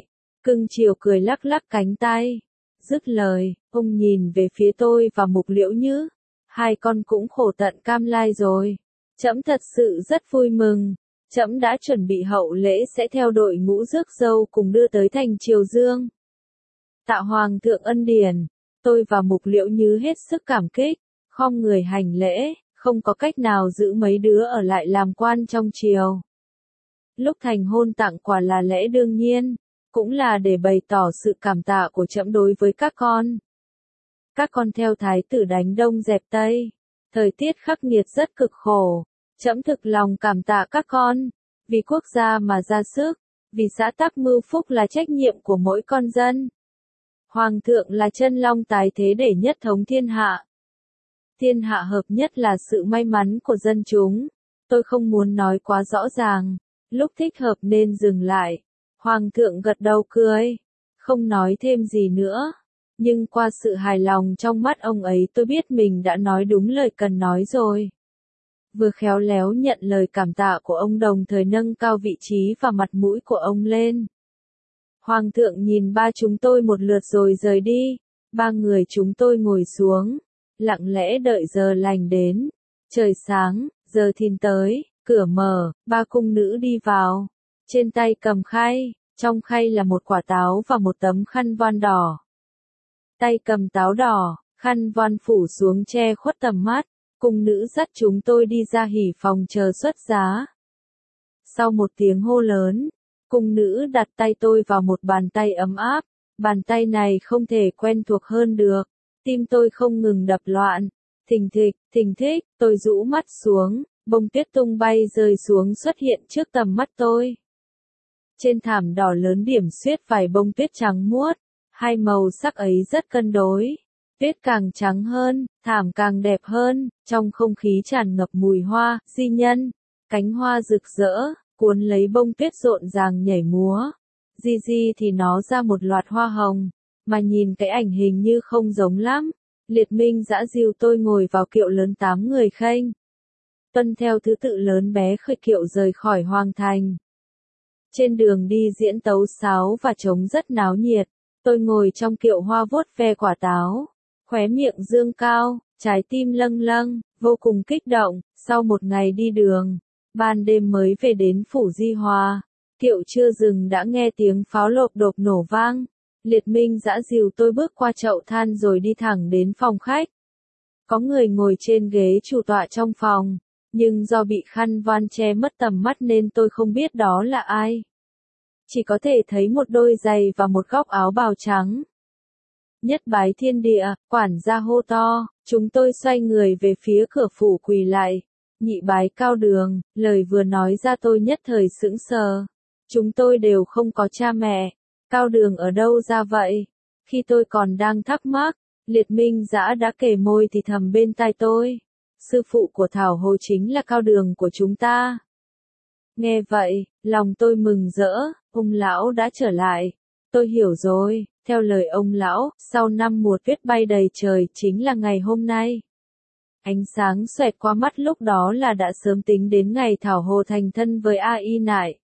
cưng chiều cười lắc lắc cánh tay. Dứt lời, ông nhìn về phía tôi và Mục Liễu Như. Hai con cũng khổ tận cam lai rồi. Trẫm thật sự rất vui mừng. Trẫm đã chuẩn bị hậu lễ sẽ theo đội ngũ rước dâu cùng đưa tới thành Triều Dương. Tạ Hoàng thượng ân điển. Tôi và Mục Liễu Như hết sức cảm kích, khom người hành lễ, không có cách nào giữ mấy đứa ở lại làm quan trong triều. Lúc thành hôn tặng quà là lẽ đương nhiên, cũng là để bày tỏ sự cảm tạ của trẫm đối với các con. Các con theo thái tử đánh Đông dẹp Tây, thời tiết khắc nghiệt rất cực khổ, trẫm thực lòng cảm tạ các con, vì quốc gia mà ra sức, vì xã tắc mưu phúc là trách nhiệm của mỗi con dân. Hoàng thượng là chân long tái thế để nhất thống thiên hạ. Thiên hạ hợp nhất là sự may mắn của dân chúng. Tôi không muốn nói quá rõ ràng, lúc thích hợp nên dừng lại. Hoàng thượng gật đầu cười, không nói thêm gì nữa. Nhưng qua sự hài lòng trong mắt ông ấy tôi biết mình đã nói đúng lời cần nói rồi. Vừa khéo léo nhận lời cảm tạ của ông đồng thời nâng cao vị trí và mặt mũi của ông lên. Hoàng thượng nhìn ba chúng tôi một lượt rồi rời đi. Ba người chúng tôi ngồi xuống, lặng lẽ đợi giờ lành đến. Trời sáng, giờ thìn tới, cửa mở, ba cung nữ đi vào. Trên tay cầm khay, trong khay là một quả táo và một tấm khăn voan đỏ. Tay cầm táo đỏ, khăn voan phủ xuống che khuất tầm mắt. Cung nữ dắt chúng tôi đi ra hỉ phòng chờ xuất giá. Sau một tiếng hô lớn, cung nữ đặt tay tôi vào một bàn tay ấm áp. Bàn tay này không thể quen thuộc hơn được. Tim tôi không ngừng đập loạn. Thình thịch, tôi rũ mắt xuống, bông tuyết tung bay rơi xuống xuất hiện trước tầm mắt tôi. Trên thảm đỏ lớn điểm xuyết vài bông tuyết trắng muốt. Hai màu sắc ấy rất cân đối. Tuyết càng trắng hơn, thảm càng đẹp hơn, trong không khí tràn ngập mùi hoa, di nhân. Cánh hoa rực rỡ, cuốn lấy bông tuyết rộn ràng nhảy múa. Di thì nó ra một loạt hoa hồng, mà nhìn cái ảnh hình như không giống lắm. Liệt Minh dã dìu tôi ngồi vào kiệu lớn 8 người khênh. Tuân theo thứ tự lớn bé khởi kiệu rời khỏi hoàng thành. Trên đường đi diễn tấu sáo và trống rất náo nhiệt. Tôi ngồi trong kiệu hoa vuốt ve quả táo, khóe miệng dương cao, trái tim lâng lâng, vô cùng kích động. Sau một ngày đi đường, ban đêm mới về đến phủ Di Hòa. Kiệu chưa dừng đã nghe tiếng pháo lộp độp nổ vang. Liệt Minh dã dìu tôi bước qua chậu than rồi đi thẳng đến phòng khách. Có người ngồi trên ghế chủ tọa trong phòng, nhưng do bị khăn voan che mất tầm mắt nên tôi không biết đó là ai. Chỉ có thể thấy một đôi giày và một góc áo bào trắng. Nhất bái thiên địa, quản gia hô to, chúng tôi xoay người về phía cửa phủ quỳ lại. Nhị bái Cao Đường, lời vừa nói ra tôi nhất thời sững sờ. Chúng tôi đều không có cha mẹ. Cao Đường ở đâu ra vậy? Khi tôi còn đang thắc mắc, Liệt Minh dã đã kề môi thì thầm bên tai tôi. Sư phụ của Thảo Hồ chính là Cao Đường của chúng ta. Nghe vậy, lòng tôi mừng rỡ, ông lão đã trở lại. Tôi hiểu rồi, theo lời ông lão, sau năm mùa tuyết bay đầy trời chính là ngày hôm nay. Ánh sáng xoẹt qua mắt lúc đó là đã sớm tính đến ngày Thảo Hồ thành thân với A Y Nại.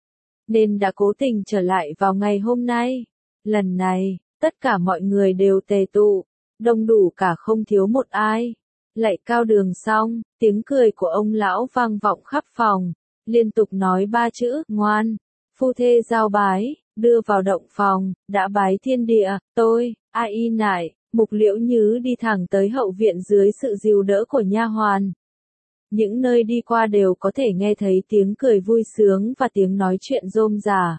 Nên đã cố tình trở lại vào ngày hôm nay. Lần này, tất cả mọi người đều tề tụ, đông đủ cả không thiếu một ai. Lạy Cao Đường xong, tiếng cười của ông lão vang vọng khắp phòng, liên tục nói ba chữ, ngoan. Phu thê giao bái, đưa vào động phòng, đã bái thiên địa, tôi, A Y Nại, Mục Liễu Như đi thẳng tới hậu viện dưới sự dìu đỡ của nha hoàn. Những nơi đi qua đều có thể nghe thấy tiếng cười vui sướng và tiếng nói chuyện rôm rả.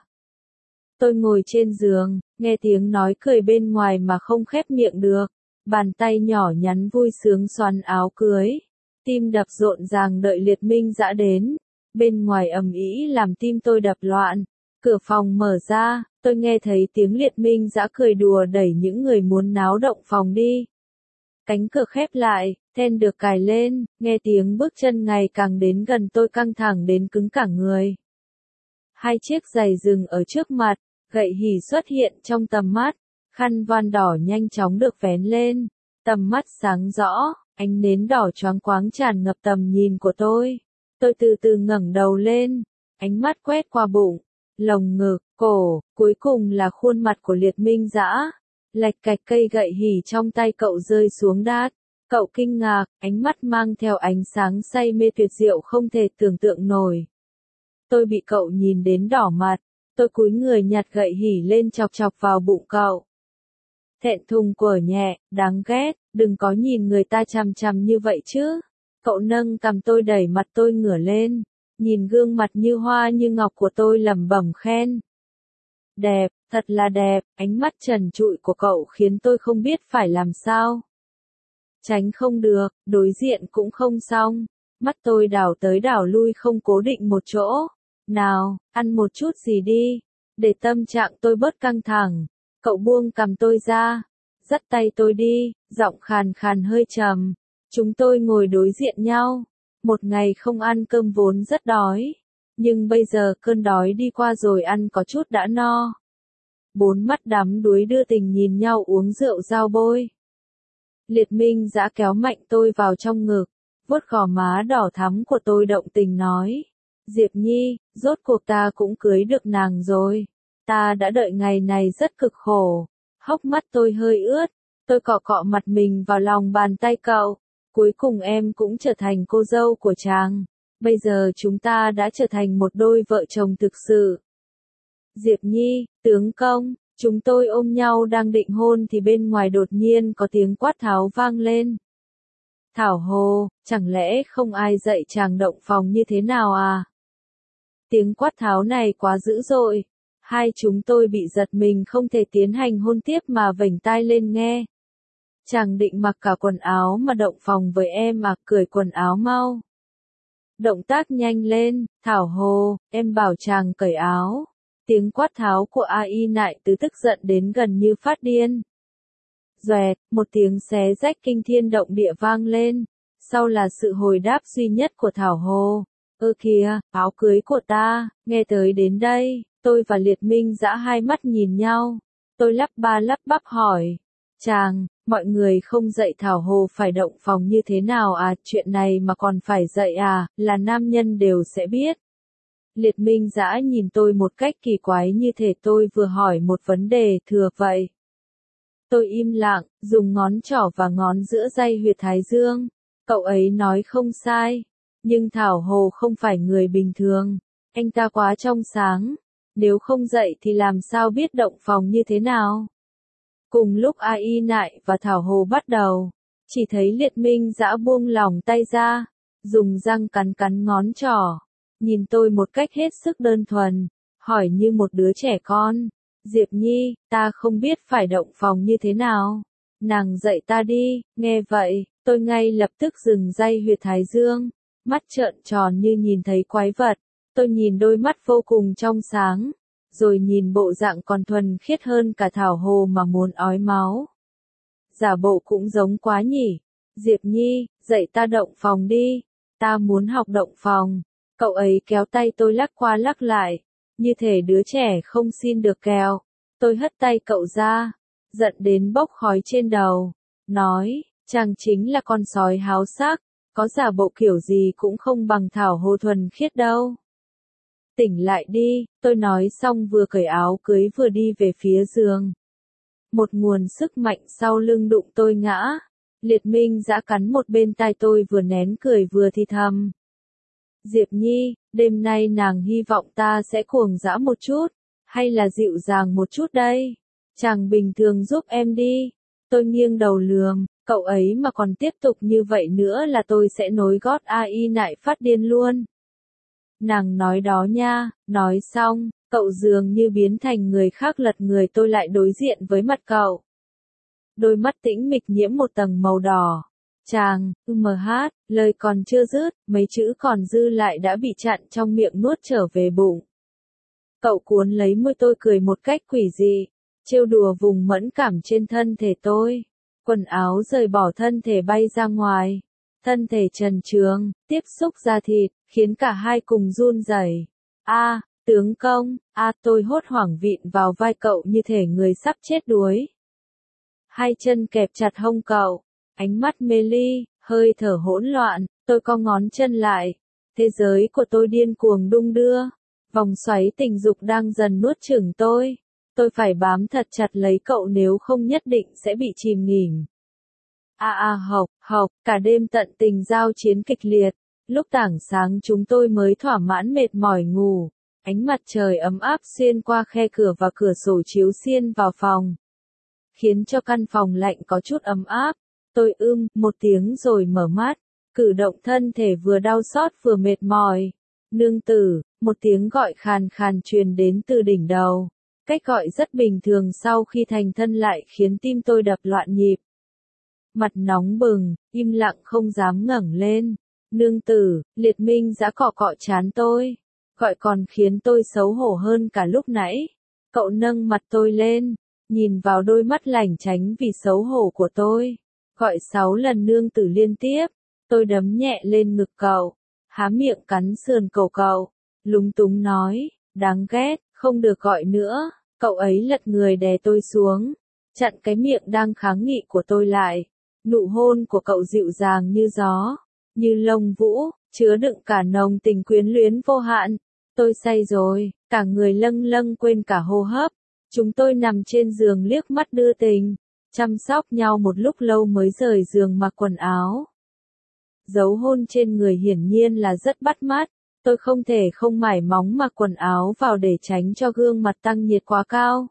Tôi ngồi trên giường, nghe tiếng nói cười bên ngoài mà không khép miệng được. Bàn tay nhỏ nhắn vui sướng xoắn áo cưới. Tim đập rộn ràng đợi Liệt Minh dã đến. Bên ngoài ầm ĩ làm tim tôi đập loạn. Cửa phòng mở ra, tôi nghe thấy tiếng Liệt Minh dã cười đùa đẩy những người muốn náo động phòng đi. Cánh cửa khép lại, then được cài lên, nghe tiếng bước chân ngày càng đến gần tôi căng thẳng đến cứng cả người. Hai chiếc giày dừng ở trước mặt, gậy hỉ xuất hiện trong tầm mắt, khăn voan đỏ nhanh chóng được vén lên, tầm mắt sáng rõ, ánh nến đỏ choáng choáng tràn ngập tầm nhìn của tôi. Tôi từ từ ngẩng đầu lên, ánh mắt quét qua bụng, lồng ngực, cổ, cuối cùng là khuôn mặt của Liệt Minh Dã. Lạch cạch cây gậy hỉ trong tay cậu rơi xuống đát. Cậu kinh ngạc, ánh mắt mang theo ánh sáng say mê tuyệt diệu không thể tưởng tượng nổi. Tôi bị cậu nhìn đến đỏ mặt, tôi cúi người nhặt gậy hỉ lên chọc chọc vào bụng cậu. Thẹn thùng quở nhẹ, đáng ghét, đừng có nhìn người ta chằm chằm như vậy chứ. Cậu nâng cằm tôi đẩy mặt tôi ngửa lên, nhìn gương mặt như hoa như ngọc của tôi lẩm bẩm khen. Đẹp, thật là đẹp, ánh mắt trần trụi của cậu khiến tôi không biết phải làm sao. Tránh không được, đối diện cũng không xong. Mắt tôi đảo tới đảo lui không cố định một chỗ. Nào, ăn một chút gì đi, để tâm trạng tôi bớt căng thẳng. Cậu buông cằm tôi ra, dắt tay tôi đi, giọng khàn khàn hơi trầm. Chúng tôi ngồi đối diện nhau. Một ngày không ăn cơm vốn rất đói. Nhưng bây giờ cơn đói đi qua rồi ăn có chút đã no. Bốn mắt đắm đuối đưa tình nhìn nhau uống rượu giao bôi. Liệt Minh Dã kéo mạnh tôi vào trong ngực, vuốt gò má đỏ thắm của tôi động tình nói. Diệp Nhi, rốt cuộc ta cũng cưới được nàng rồi. Ta đã đợi ngày này rất cực khổ. Hốc mắt tôi hơi ướt, tôi cọ cọ mặt mình vào lòng bàn tay cậu. Cuối cùng em cũng trở thành cô dâu của chàng. Bây giờ chúng ta đã trở thành một đôi vợ chồng thực sự. Diệp Nhi, tướng công, chúng tôi ôm nhau đang định hôn thì bên ngoài đột nhiên có tiếng quát tháo vang lên. Thảo Hồ, chẳng lẽ không ai dạy chàng động phòng như thế nào à? Tiếng quát tháo này quá dữ dội. Hai chúng tôi bị giật mình không thể tiến hành hôn tiếp mà vểnh tai lên nghe. Chàng định mặc cả quần áo mà động phòng với em à, cởi quần áo mau. Động tác nhanh lên, Thảo Hồ, em bảo chàng cởi áo. Tiếng quát tháo của AI Nại từ tức giận đến gần như phát điên. Doẹt, một tiếng xé rách kinh thiên động địa vang lên. Sau là sự hồi đáp duy nhất của Thảo Hồ. Ơ kìa, áo cưới của ta, nghe tới đến đây, tôi và Liệt Minh Dã hai mắt nhìn nhau. Tôi lắp ba lắp bắp hỏi. Chàng, mọi người không dạy Thảo Hồ phải động phòng như thế nào à, chuyện này mà còn phải dạy à, là nam nhân đều sẽ biết. Liệt Minh Dã nhìn tôi một cách kỳ quái như thể tôi vừa hỏi một vấn đề thừa vậy. Tôi im lặng, dùng ngón trỏ và ngón giữa day huyệt thái dương. Cậu ấy nói không sai. Nhưng Thảo Hồ không phải người bình thường. Anh ta quá trong sáng. Nếu không dạy thì làm sao biết động phòng như thế nào? Cùng lúc AI Nại và Thảo Hồ bắt đầu, chỉ thấy Liệt Minh Dã buông lỏng tay ra, dùng răng cắn cắn ngón trỏ, nhìn tôi một cách hết sức đơn thuần, hỏi như một đứa trẻ con. Diệp Nhi, ta không biết phải động phòng như thế nào. Nàng dạy ta đi, nghe vậy, tôi ngay lập tức dừng day huyệt thái dương, mắt trợn tròn như nhìn thấy quái vật. Tôi nhìn đôi mắt vô cùng trong sáng, rồi nhìn bộ dạng còn thuần khiết hơn cả Thảo Hồ mà muốn ói máu. Giả bộ cũng giống quá nhỉ. Diệp Nhi, dạy ta động phòng đi. Ta muốn học động phòng. Cậu ấy kéo tay tôi lắc qua lắc lại, như thể đứa trẻ không xin được kẹo. Tôi hất tay cậu ra, giận đến bốc khói trên đầu, nói, chàng chính là con sói háo sắc, có giả bộ kiểu gì cũng không bằng Thảo Hồ thuần khiết đâu. Tỉnh lại đi, tôi nói xong vừa cởi áo cưới vừa đi về phía giường. Một nguồn sức mạnh sau lưng đụng tôi ngã. Liệt Minh Dã cắn một bên tai tôi vừa nén cười vừa thì thầm. Diệp Nhi, đêm nay nàng hy vọng ta sẽ cuồng dã một chút, hay là dịu dàng một chút đây? Chàng bình thường giúp em đi. Tôi nghiêng đầu lườm, cậu ấy mà còn tiếp tục như vậy nữa là tôi sẽ nối gót AI Nại phát điên luôn. Nàng nói đó nha, nói xong, cậu dường như biến thành người khác lật người tôi lại đối diện với mặt cậu. Đôi mắt tĩnh mịch nhiễm một tầng màu đỏ. Chàng, lời còn chưa dứt, mấy chữ còn dư lại đã bị chặn trong miệng nuốt trở về bụng. Cậu cuốn lấy môi tôi cười một cách quỷ dị, trêu đùa vùng mẫn cảm trên thân thể tôi. Quần áo rời bỏ thân thể bay ra ngoài. Thân thể trần trướng, tiếp xúc da thịt, khiến cả hai cùng run rẩy. Tướng công, tôi hốt hoảng vịn vào vai cậu như thể người sắp chết đuối. Hai chân kẹp chặt hông cậu, ánh mắt mê ly, hơi thở hỗn loạn, tôi co ngón chân lại. Thế giới của tôi điên cuồng đung đưa. Vòng xoáy tình dục đang dần nuốt chửng tôi. Tôi phải bám thật chặt lấy cậu nếu không nhất định sẽ bị chìm nghỉm. Học, cả đêm tận tình giao chiến kịch liệt. Lúc tảng sáng chúng tôi mới thỏa mãn mệt mỏi ngủ. Ánh mặt trời ấm áp xuyên qua khe cửa và cửa sổ chiếu xiên vào phòng, khiến cho căn phòng lạnh có chút ấm áp. Tôi một tiếng rồi mở mắt, cử động thân thể vừa đau xót vừa mệt mỏi. Nương tử, một tiếng gọi khàn khàn truyền đến từ đỉnh đầu. Cách gọi rất bình thường sau khi thành thân lại khiến tim tôi đập loạn nhịp. Mặt nóng bừng, im lặng không dám ngẩng lên. Nương tử, Liệt Minh Dã cọ cọ trán tôi. Gọi còn khiến tôi xấu hổ hơn cả lúc nãy. Cậu nâng mặt tôi lên, nhìn vào đôi mắt lảnh tránh vì xấu hổ của tôi. Gọi 6 lần nương tử liên tiếp. Tôi đấm nhẹ lên ngực cậu, há miệng cắn sườn cổ cậu, lúng túng nói, đáng ghét, không được gọi nữa. Cậu ấy lật người đè tôi xuống, chặn cái miệng đang kháng nghị của tôi lại. Nụ hôn của cậu dịu dàng như gió, như lông vũ, chứa đựng cả nồng tình quyến luyến vô hạn. Tôi say rồi, cả người lâng lâng quên cả hô hấp. Chúng tôi nằm trên giường liếc mắt đưa tình, chăm sóc nhau một lúc lâu mới rời giường mặc quần áo. Dấu hôn trên người hiển nhiên là rất bắt mắt. Tôi không thể không mải móng mặc quần áo vào để tránh cho gương mặt tăng nhiệt quá cao.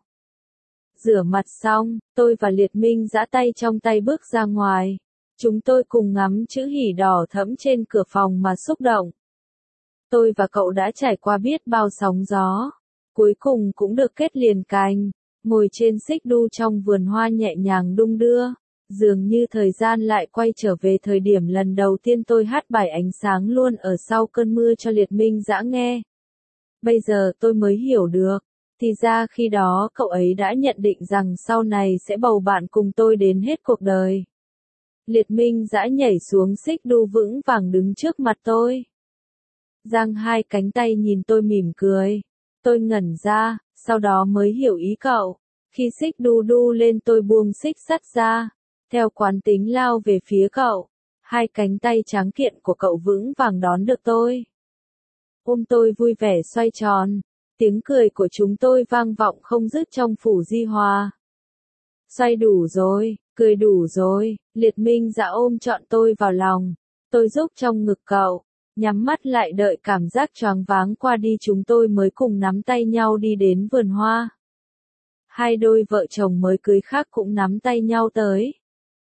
Rửa mặt xong, tôi và Liệt Minh Dã tay trong tay bước ra ngoài. Chúng tôi cùng ngắm chữ hỉ đỏ thẫm trên cửa phòng mà xúc động. Tôi và cậu đã trải qua biết bao sóng gió. Cuối cùng cũng được kết liền cành. Ngồi trên xích đu trong vườn hoa nhẹ nhàng đung đưa. Dường như thời gian lại quay trở về thời điểm lần đầu tiên tôi hát bài ánh sáng luôn ở sau cơn mưa cho Liệt Minh Dã nghe. Bây giờ tôi mới hiểu được. Thì ra khi đó cậu ấy đã nhận định rằng sau này sẽ bầu bạn cùng tôi đến hết cuộc đời. Liệt Minh Dã nhảy xuống xích đu vững vàng đứng trước mặt tôi. Giang hai cánh tay nhìn tôi mỉm cười. Tôi ngẩn ra, sau đó mới hiểu ý cậu. Khi xích đu đu lên tôi buông xích sắt ra. Theo quán tính lao về phía cậu. Hai cánh tay tráng kiện của cậu vững vàng đón được tôi. Ôm tôi vui vẻ xoay tròn. Tiếng cười của chúng tôi vang vọng không dứt trong phủ Di Hòa. Xoay đủ rồi, cười đủ rồi, Liệt Minh Dã ôm trọn tôi vào lòng. Tôi rúc trong ngực cậu, nhắm mắt lại đợi cảm giác choáng váng qua đi chúng tôi mới cùng nắm tay nhau đi đến vườn hoa. Hai đôi vợ chồng mới cưới khác cũng nắm tay nhau tới.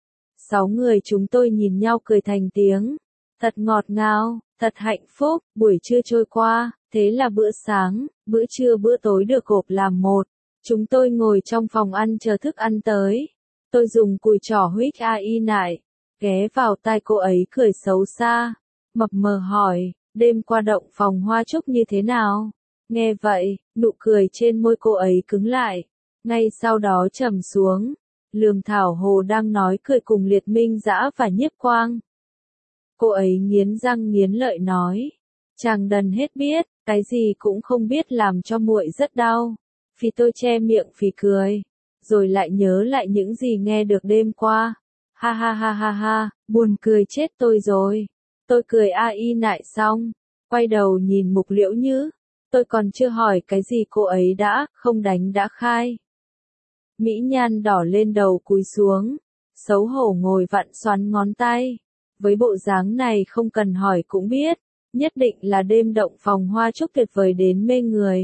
6 người chúng tôi nhìn nhau cười thành tiếng. Thật ngọt ngào, thật hạnh phúc, buổi trưa trôi qua, thế là bữa sáng, bữa trưa bữa tối được gộp làm một. Chúng tôi ngồi trong phòng ăn chờ thức ăn tới. Tôi dùng cùi trỏ huých ai nại, ghé vào tai cô ấy cười xấu xa. Mập mờ hỏi, đêm qua động phòng hoa trúc như thế nào? Nghe vậy, nụ cười trên môi cô ấy cứng lại. Ngay sau đó trầm xuống. Lườm Thảo Hồ đang nói cười cùng Liệt Minh Dã và Nhiếp Quang. Cô ấy nghiến răng nghiến lợi nói. Chàng đần hết biết, cái gì cũng không biết làm cho muội rất đau. Vì tôi che miệng phì cười. Rồi lại nhớ lại những gì nghe được đêm qua. Ha ha ha ha ha, buồn cười chết tôi rồi. Tôi cười nại xong. Quay đầu nhìn Mục Liễu Như. Tôi còn chưa hỏi cái gì cô ấy đã, không đánh đã khai. Mỹ Nhan đỏ lên đầu cúi xuống. Xấu hổ ngồi vặn xoắn ngón tay. Với bộ dáng này không cần hỏi cũng biết. Nhất định là đêm động phòng hoa trúc tuyệt vời đến mê người.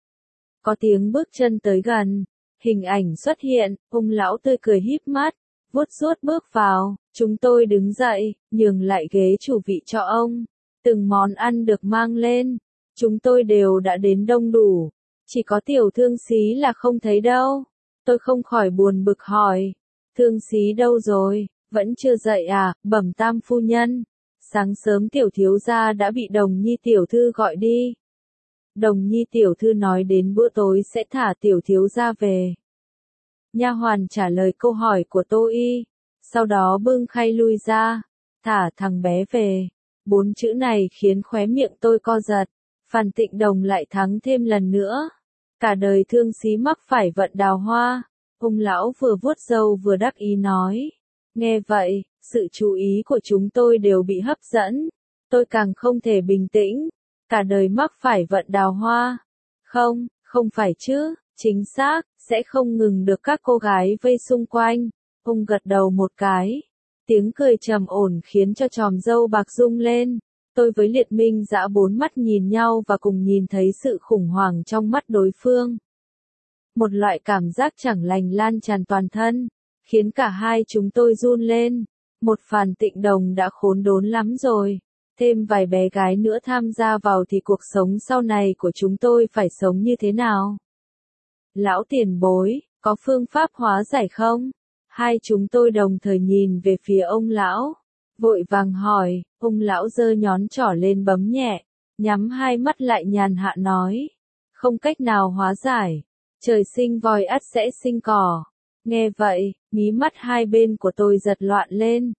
Có tiếng bước chân tới gần. Hình ảnh xuất hiện, ông lão tươi cười híp mắt. Vuốt ruốt bước vào. Chúng tôi đứng dậy, nhường lại ghế chủ vị cho ông. Từng món ăn được mang lên. Chúng tôi đều đã đến đông đủ. Chỉ có Tiểu Thương Xí là không thấy đâu. Tôi không khỏi buồn bực hỏi. Thương Xí đâu rồi? Vẫn chưa dậy à, bẩm tam phu nhân. Sáng sớm tiểu thiếu gia đã bị Đồng Nhi tiểu thư gọi đi. Đồng Nhi tiểu thư nói đến bữa tối sẽ thả tiểu thiếu gia về. Nha hoàn trả lời câu hỏi của Tô Y. Sau đó bưng khay lui ra. Thả thằng bé về. 4 chữ này khiến khóe miệng tôi co giật. Phan Tịnh Đồng lại thắng thêm lần nữa. Cả đời Thương Xí mắc phải vận đào hoa. Ông lão vừa vuốt râu vừa đắc ý nói. Nghe vậy, sự chú ý của chúng tôi đều bị hấp dẫn. Tôi càng không thể bình tĩnh. cả đời mắc phải vận đào hoa. Không, không phải chứ, chính xác, sẽ không ngừng được các cô gái vây xung quanh. Ông gật đầu một cái. Tiếng cười trầm ổn khiến cho chòm râu bạc rung lên. Tôi với Liệt Minh Dã bốn mắt nhìn nhau và cùng nhìn thấy sự khủng hoảng trong mắt đối phương. Một loại cảm giác chẳng lành lan tràn toàn thân, khiến cả hai chúng tôi run lên. Một Phàn Tịnh Đồng đã khốn đốn lắm rồi. Thêm vài bé gái nữa tham gia vào thì cuộc sống sau này của chúng tôi phải sống như thế nào? Lão tiền bối, có phương pháp hóa giải không? Hai chúng tôi đồng thời nhìn về phía ông lão. Vội vàng hỏi, ông lão giơ nhón trỏ lên bấm nhẹ, nhắm hai mắt lại nhàn hạ nói. Không cách nào hóa giải. Trời sinh voi ắt sẽ sinh cỏ. Nghe vậy, mí mắt hai bên của tôi giật loạn lên.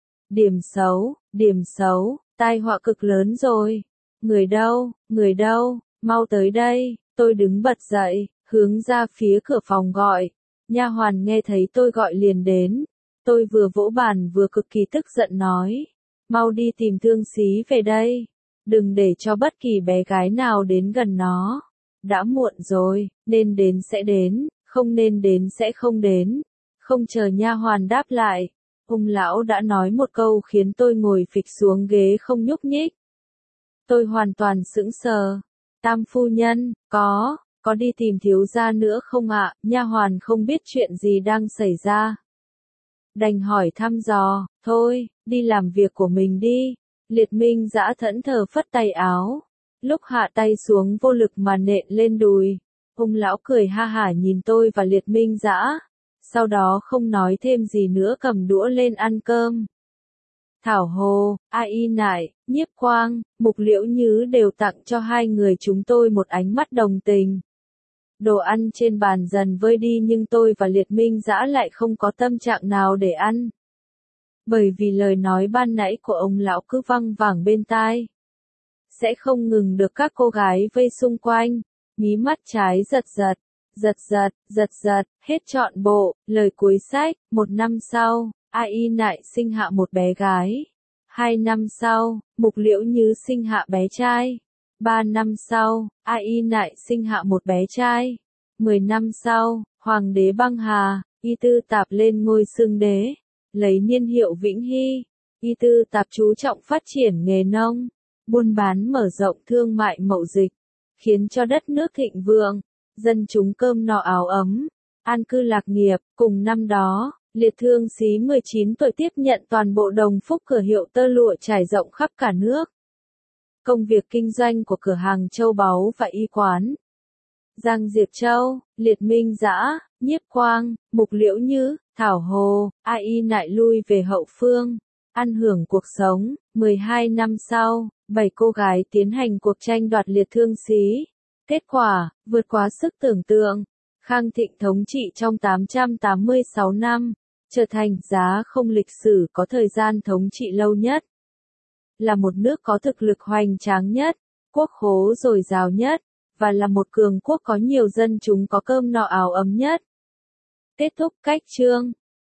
Điểm xấu, tai họa cực lớn rồi. Người đâu, mau tới đây. Tôi đứng bật dậy, hướng ra phía cửa phòng gọi. Nha hoàn nghe thấy tôi gọi liền đến. Tôi vừa vỗ bàn vừa cực kỳ tức giận nói. Mau đi tìm Thương Xí về đây. Đừng để cho bất kỳ bé gái nào đến gần nó. Đã muộn rồi, nên đến sẽ đến, không nên đến sẽ không đến. Không chờ nha hoàn đáp lại, ông lão đã nói một câu khiến tôi ngồi phịch xuống ghế không nhúc nhích. Tôi hoàn toàn sững sờ. Tam phu nhân, có đi tìm thiếu gia nữa không ạ? Nha hoàn không biết chuyện gì đang xảy ra. Đành hỏi thăm dò, thôi, đi làm việc của mình đi. Liệt Minh Dã thẫn thờ phất tay áo. Lúc hạ tay xuống vô lực mà nện lên đùi. Ông lão cười ha hả nhìn tôi và Liệt Minh Dã. Sau đó không nói thêm gì nữa cầm đũa lên ăn cơm. Thảo Hồ, A Y Nại, Nhiếp Quang, Mục Liễu Nhứ đều tặng cho hai người chúng tôi một ánh mắt đồng tình. Đồ ăn trên bàn dần vơi đi nhưng tôi và Liệt Minh Dã lại không có tâm trạng nào để ăn. Bởi vì lời nói ban nãy của ông lão cứ văng vẳng bên tai. Sẽ không ngừng được các cô gái vây xung quanh, mí mắt trái giật, hết trọn bộ. Lời cuối sách. 1 năm sau, A Y Nại sinh hạ một bé gái. 2 năm sau, Mục Liễu Nhứ sinh hạ bé trai. 3 năm sau, A Y Nại sinh hạ một bé trai. 10 năm sau, Hoàng đế Băng Hà, Y Tư Tạp lên ngôi xưng đế, lấy niên hiệu Vĩnh Hy. Y Tư Tạp chú trọng phát triển nghề nông, buôn bán mở rộng thương mại mậu dịch, khiến cho đất nước thịnh vượng, dân chúng cơm no áo ấm, an cư lạc nghiệp. Cùng năm đó, Liệt Thương Xí 19 tuổi tiếp nhận toàn bộ Đồng Phúc cửa hiệu tơ lụa trải rộng khắp cả nước. Công việc kinh doanh của cửa hàng châu báu và y quán. Giang Diệp Châu, Liệt Minh Dã, Nhiếp Quang, Mục Liễu Nhứ, Thảo Hồ, A Y Nại lui về hậu phương, ăn hưởng cuộc sống. 12 năm sau, 7 cô gái tiến hành cuộc tranh đoạt Liệt Thương Xí. Kết quả, vượt quá sức tưởng tượng. Khang Thịnh thống trị trong 886 năm, trở thành Giá Không lịch sử có thời gian thống trị lâu nhất. Là một nước có thực lực hoành tráng nhất, quốc khố dồi dào nhất, và là một cường quốc có nhiều dân chúng có cơm no áo ấm nhất. Kết thúc cách chương.